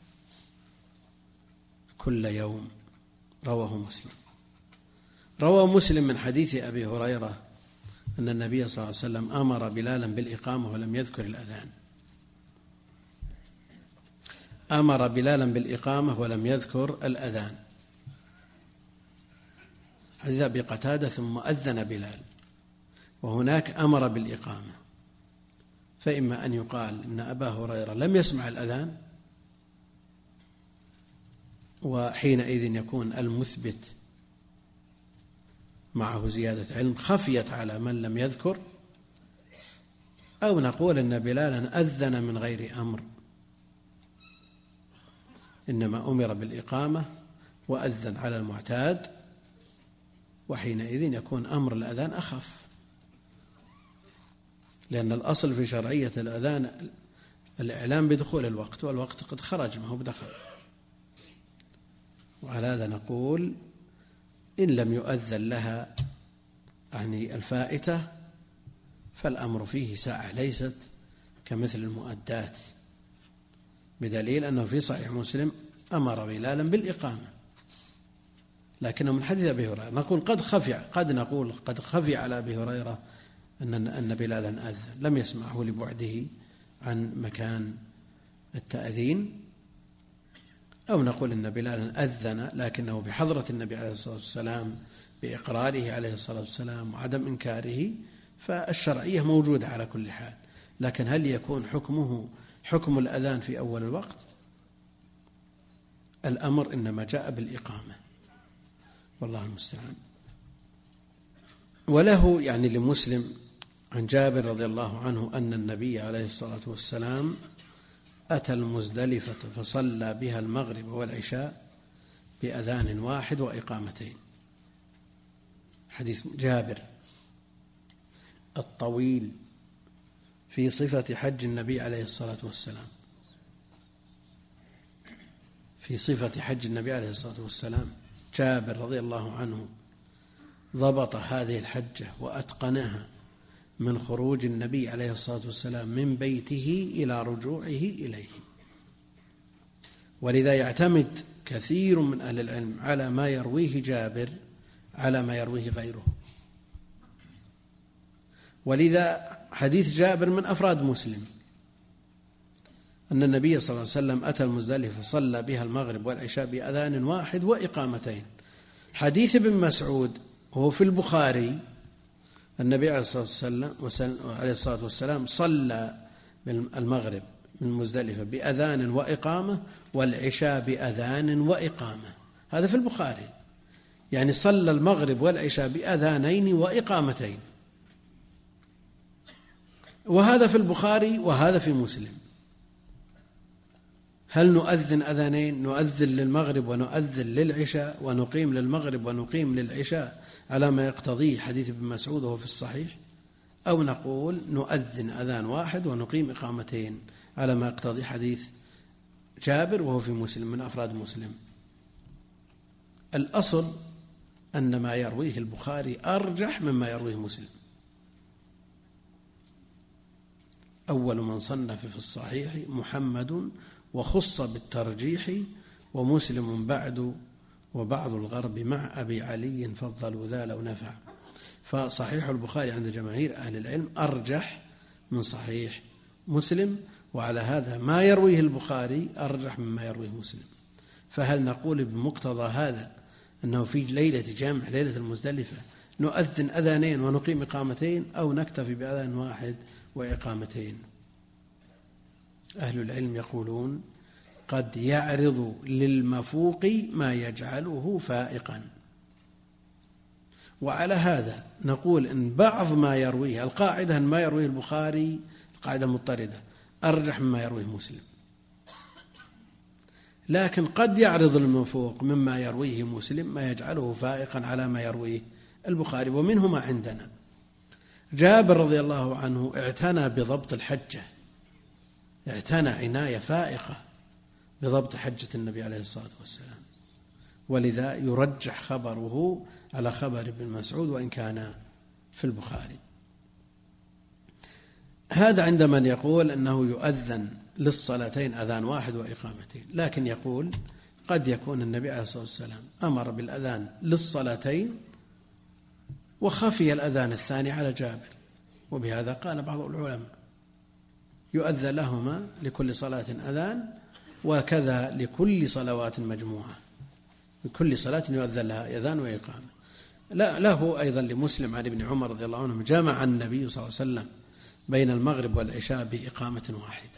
Speaker 1: كل يوم، رواه مسلم. روى مسلم من حديث أبي هريرة أن النبي صلى الله عليه وسلم أمر بلالا بالإقامة ولم يذكر الأذان، أمر بلالا بالإقامة ولم يذكر الأذان. حديث أبي قتادة ثم أذن بلال، وهناك أمر بالإقامة، فإما أن يقال إن أبا هريرة لم يسمع الأذان وحينئذ يكون المثبت معه زيادة علم خفيت على من لم يذكر، أو نقول إن بلالا أذن من غير أمر، إنما أمر بالإقامة وأذن على المعتاد، وحينئذ يكون أمر الأذان أخف، لأن الأصل في شرعية الأذان الإعلام بدخول الوقت، والوقت قد خرج ما هو بدخل. وعلى هذا نقول إن لم يؤذن لها يعني الفائتة فالأمر فيه ساعة، ليست كمثل المؤدات، بدليل أنه في صحيح مسلم أمر بلالا بالإقامة، لكنه من حديث أبي هريرة. نقول قد خفي قد نقول قد خفي على أبي هريرة أن أن بلالا أذن لم يسمعه لبعده عن مكان التأذين، أو نقول إن بلالا أذن لكنه بحضرة النبي عليه الصلاة والسلام بإقراره عليه الصلاة والسلام وعدم إنكاره، فالشرعية موجودة على كل حال. لكن هل يكون حكمه حكم الأذان في أول الوقت؟ الأمر إنما جاء بالإقامة، والله المستعان. وله يعني لمسلم عن جابر رضي الله عنه أن النبي عليه الصلاة والسلام أتى المزدلفة فصلى بها المغرب والعشاء بأذان واحد وإقامتين. حديث جابر الطويل في صفة حج النبي عليه الصلاة والسلام، في صفة حج النبي عليه الصلاة والسلام. جابر رضي الله عنه ضبط هذه الحجة وأتقنها من خروج النبي عليه الصلاة والسلام من بيته إلى رجوعه إليه، ولذا يعتمد كثير من أهل العلم على ما يرويه جابر على ما يرويه غيره. ولذا حديث جابر من أفراد مسلم أن النبي صلى الله عليه وسلم أتى المزدلفة فصلى بها المغرب والعشاء بأذان واحد وإقامتين. حديث ابن مسعود وهو في البخاري النبي عليه الصلاة والسلام صلى المغرب من المزدلفة بأذان وإقامة والعشاء بأذان وإقامة. هذا في البخاري، يعني صلى المغرب والعشاء بأذانين وإقامتين، وهذا في البخاري وهذا في مسلم. هل نؤذن أذانين؟ نؤذن للمغرب ونؤذن للعشاء ونقيم للمغرب ونقيم للعشاء على ما يقتضيه حديث ابن مسعود وهو في الصحيح، أو نقول نؤذن أذان واحد ونقيم إقامتين على ما يقتضي حديث جابر وهو في مسلم من أفراد مسلم؟ الأصل أن ما يرويه البخاري أرجح مما يرويه مسلم. أول من صنف في الصحيح محمد وخص بالترجيح ومسلم بعد وبعض الغرب مع أبي علي فضلوا ذا لو نفع. فصحيح البخاري عند جماهير أهل العلم أرجح من صحيح مسلم، وعلى هذا ما يرويه البخاري أرجح مما يرويه مسلم. فهل نقول بمقتضى هذا أنه في ليلة جمع ليلة المزدلفة نؤذن أذانين ونقيم إقامتين، أو نكتفي بأذان واحد وإقامتين؟ أهل العلم يقولون قد يعرض للمفوق ما يجعله فائقا. وعلى هذا نقول إن بعض ما يرويه القاعدة أن ما يرويه البخاري القاعدة مضطردة أرجح مما يرويه مسلم، لكن قد يعرض المفوق مما يرويه مسلم ما يجعله فائقا على ما يرويه البخاري. ومنه ما عندنا جابر رضي الله عنه اعتنى بضبط الحجة، اعتنى عناية فائقة بضبط حجة النبي عليه الصلاة والسلام، ولذا يرجح خبره على خبر ابن مسعود وإن كان في البخاري. هذا عند من يقول أنه يؤذن للصلاتين أذان واحد وإقامتين، لكن يقول قد يكون النبي عليه الصلاة والسلام أمر بالأذان للصلاتين وخفي الأذان الثاني على جابر، وبهذا قال بعض العلماء يؤذن لهما لكل صلاة أذان، وكذا لكل صلوات مجموعة، لكل صلاة يؤذن لها أذان وإقامة. لا له أيضا لمسلم عن ابن عمر رضي الله عنه جمع النبي صلى الله عليه وسلم بين المغرب والعشاء بإقامة واحدة،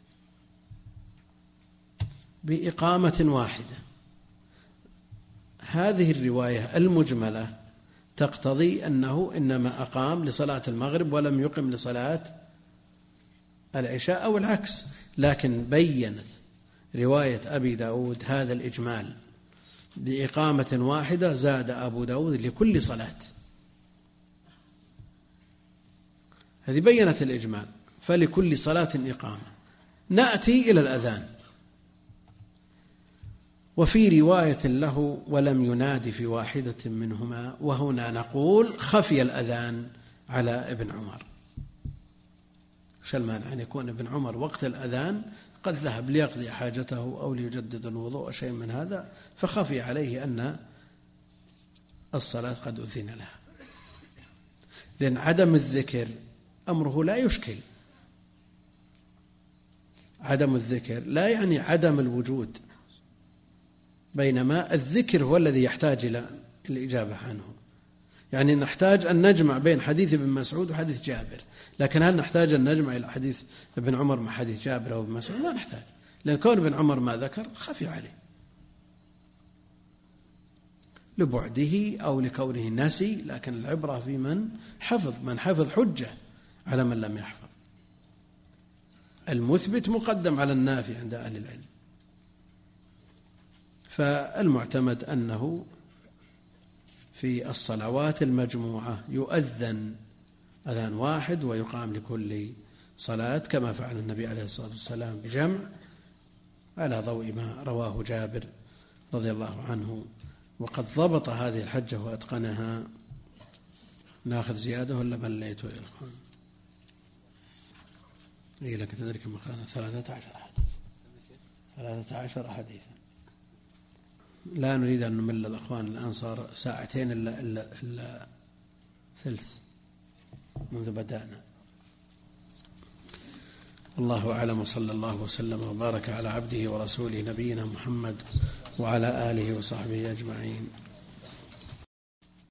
Speaker 1: بإقامة واحدة. هذه الرواية المجملة تقتضي أنه إنما أقام لصلاة المغرب ولم يقم لصلاة العشاء أو العكس، لكن بيّنت رواية أبي داود هذا الإجمال بإقامة واحدة، زاد أبو داود لكل صلاة. هذه بيّنت الإجمال، فلكل صلاة إقامة. نأتي إلى الأذان، وفي رواية له ولم ينادي في واحدة منهما، وهنا نقول خفي الأذان على ابن عمر. شو المانع أن يكون ابن عمر وقت الأذان قد ذهب ليقضي حاجته أو ليجدد الوضوء شيء من هذا، فخفي عليه أن الصلاة قد أذن لها، لأن عدم الذكر أمره لا يشكل. عدم الذكر لا يعني عدم الوجود، بينما الذكر هو الذي يحتاج إلى الإجابة عنه. يعني نحتاج أن نجمع بين حديث ابن مسعود وحديث جابر، لكن هل نحتاج أن نجمع إلى حديث ابن عمر مع حديث جابر أو ابن مسعود؟ لا نحتاج، لأن كون ابن عمر ما ذكر خفي عليه لبعده أو لكونه نسي، لكن العبرة في من حفظ، من حفظ حجة على من لم يحفظ. المثبت مقدم على النافي عند أهل العلم. فالمعتمد أنه في الصلوات المجموعة يؤذن أذان واحد ويقام لكل صلاة، كما فعل النبي عليه الصلاة والسلام بجمع على ضوء ما رواه جابر رضي الله عنه. وقد ضبط هذه الحجة وأتقنها. ناخذ زيادة ولا مليت يا إخوان؟ إيه لك تدرك مخانا ثلاثة عشر حديث ثلاثة عشر حديثا. لا نريد أن نمل الأخوان، الآن صار ساعتين إلا, إلا, إلا ثلث منذ بدأنا. الله أعلم، وصلى الله وسلم وبارك على عبده ورسوله نبينا محمد وعلى آله وصحبه أجمعين.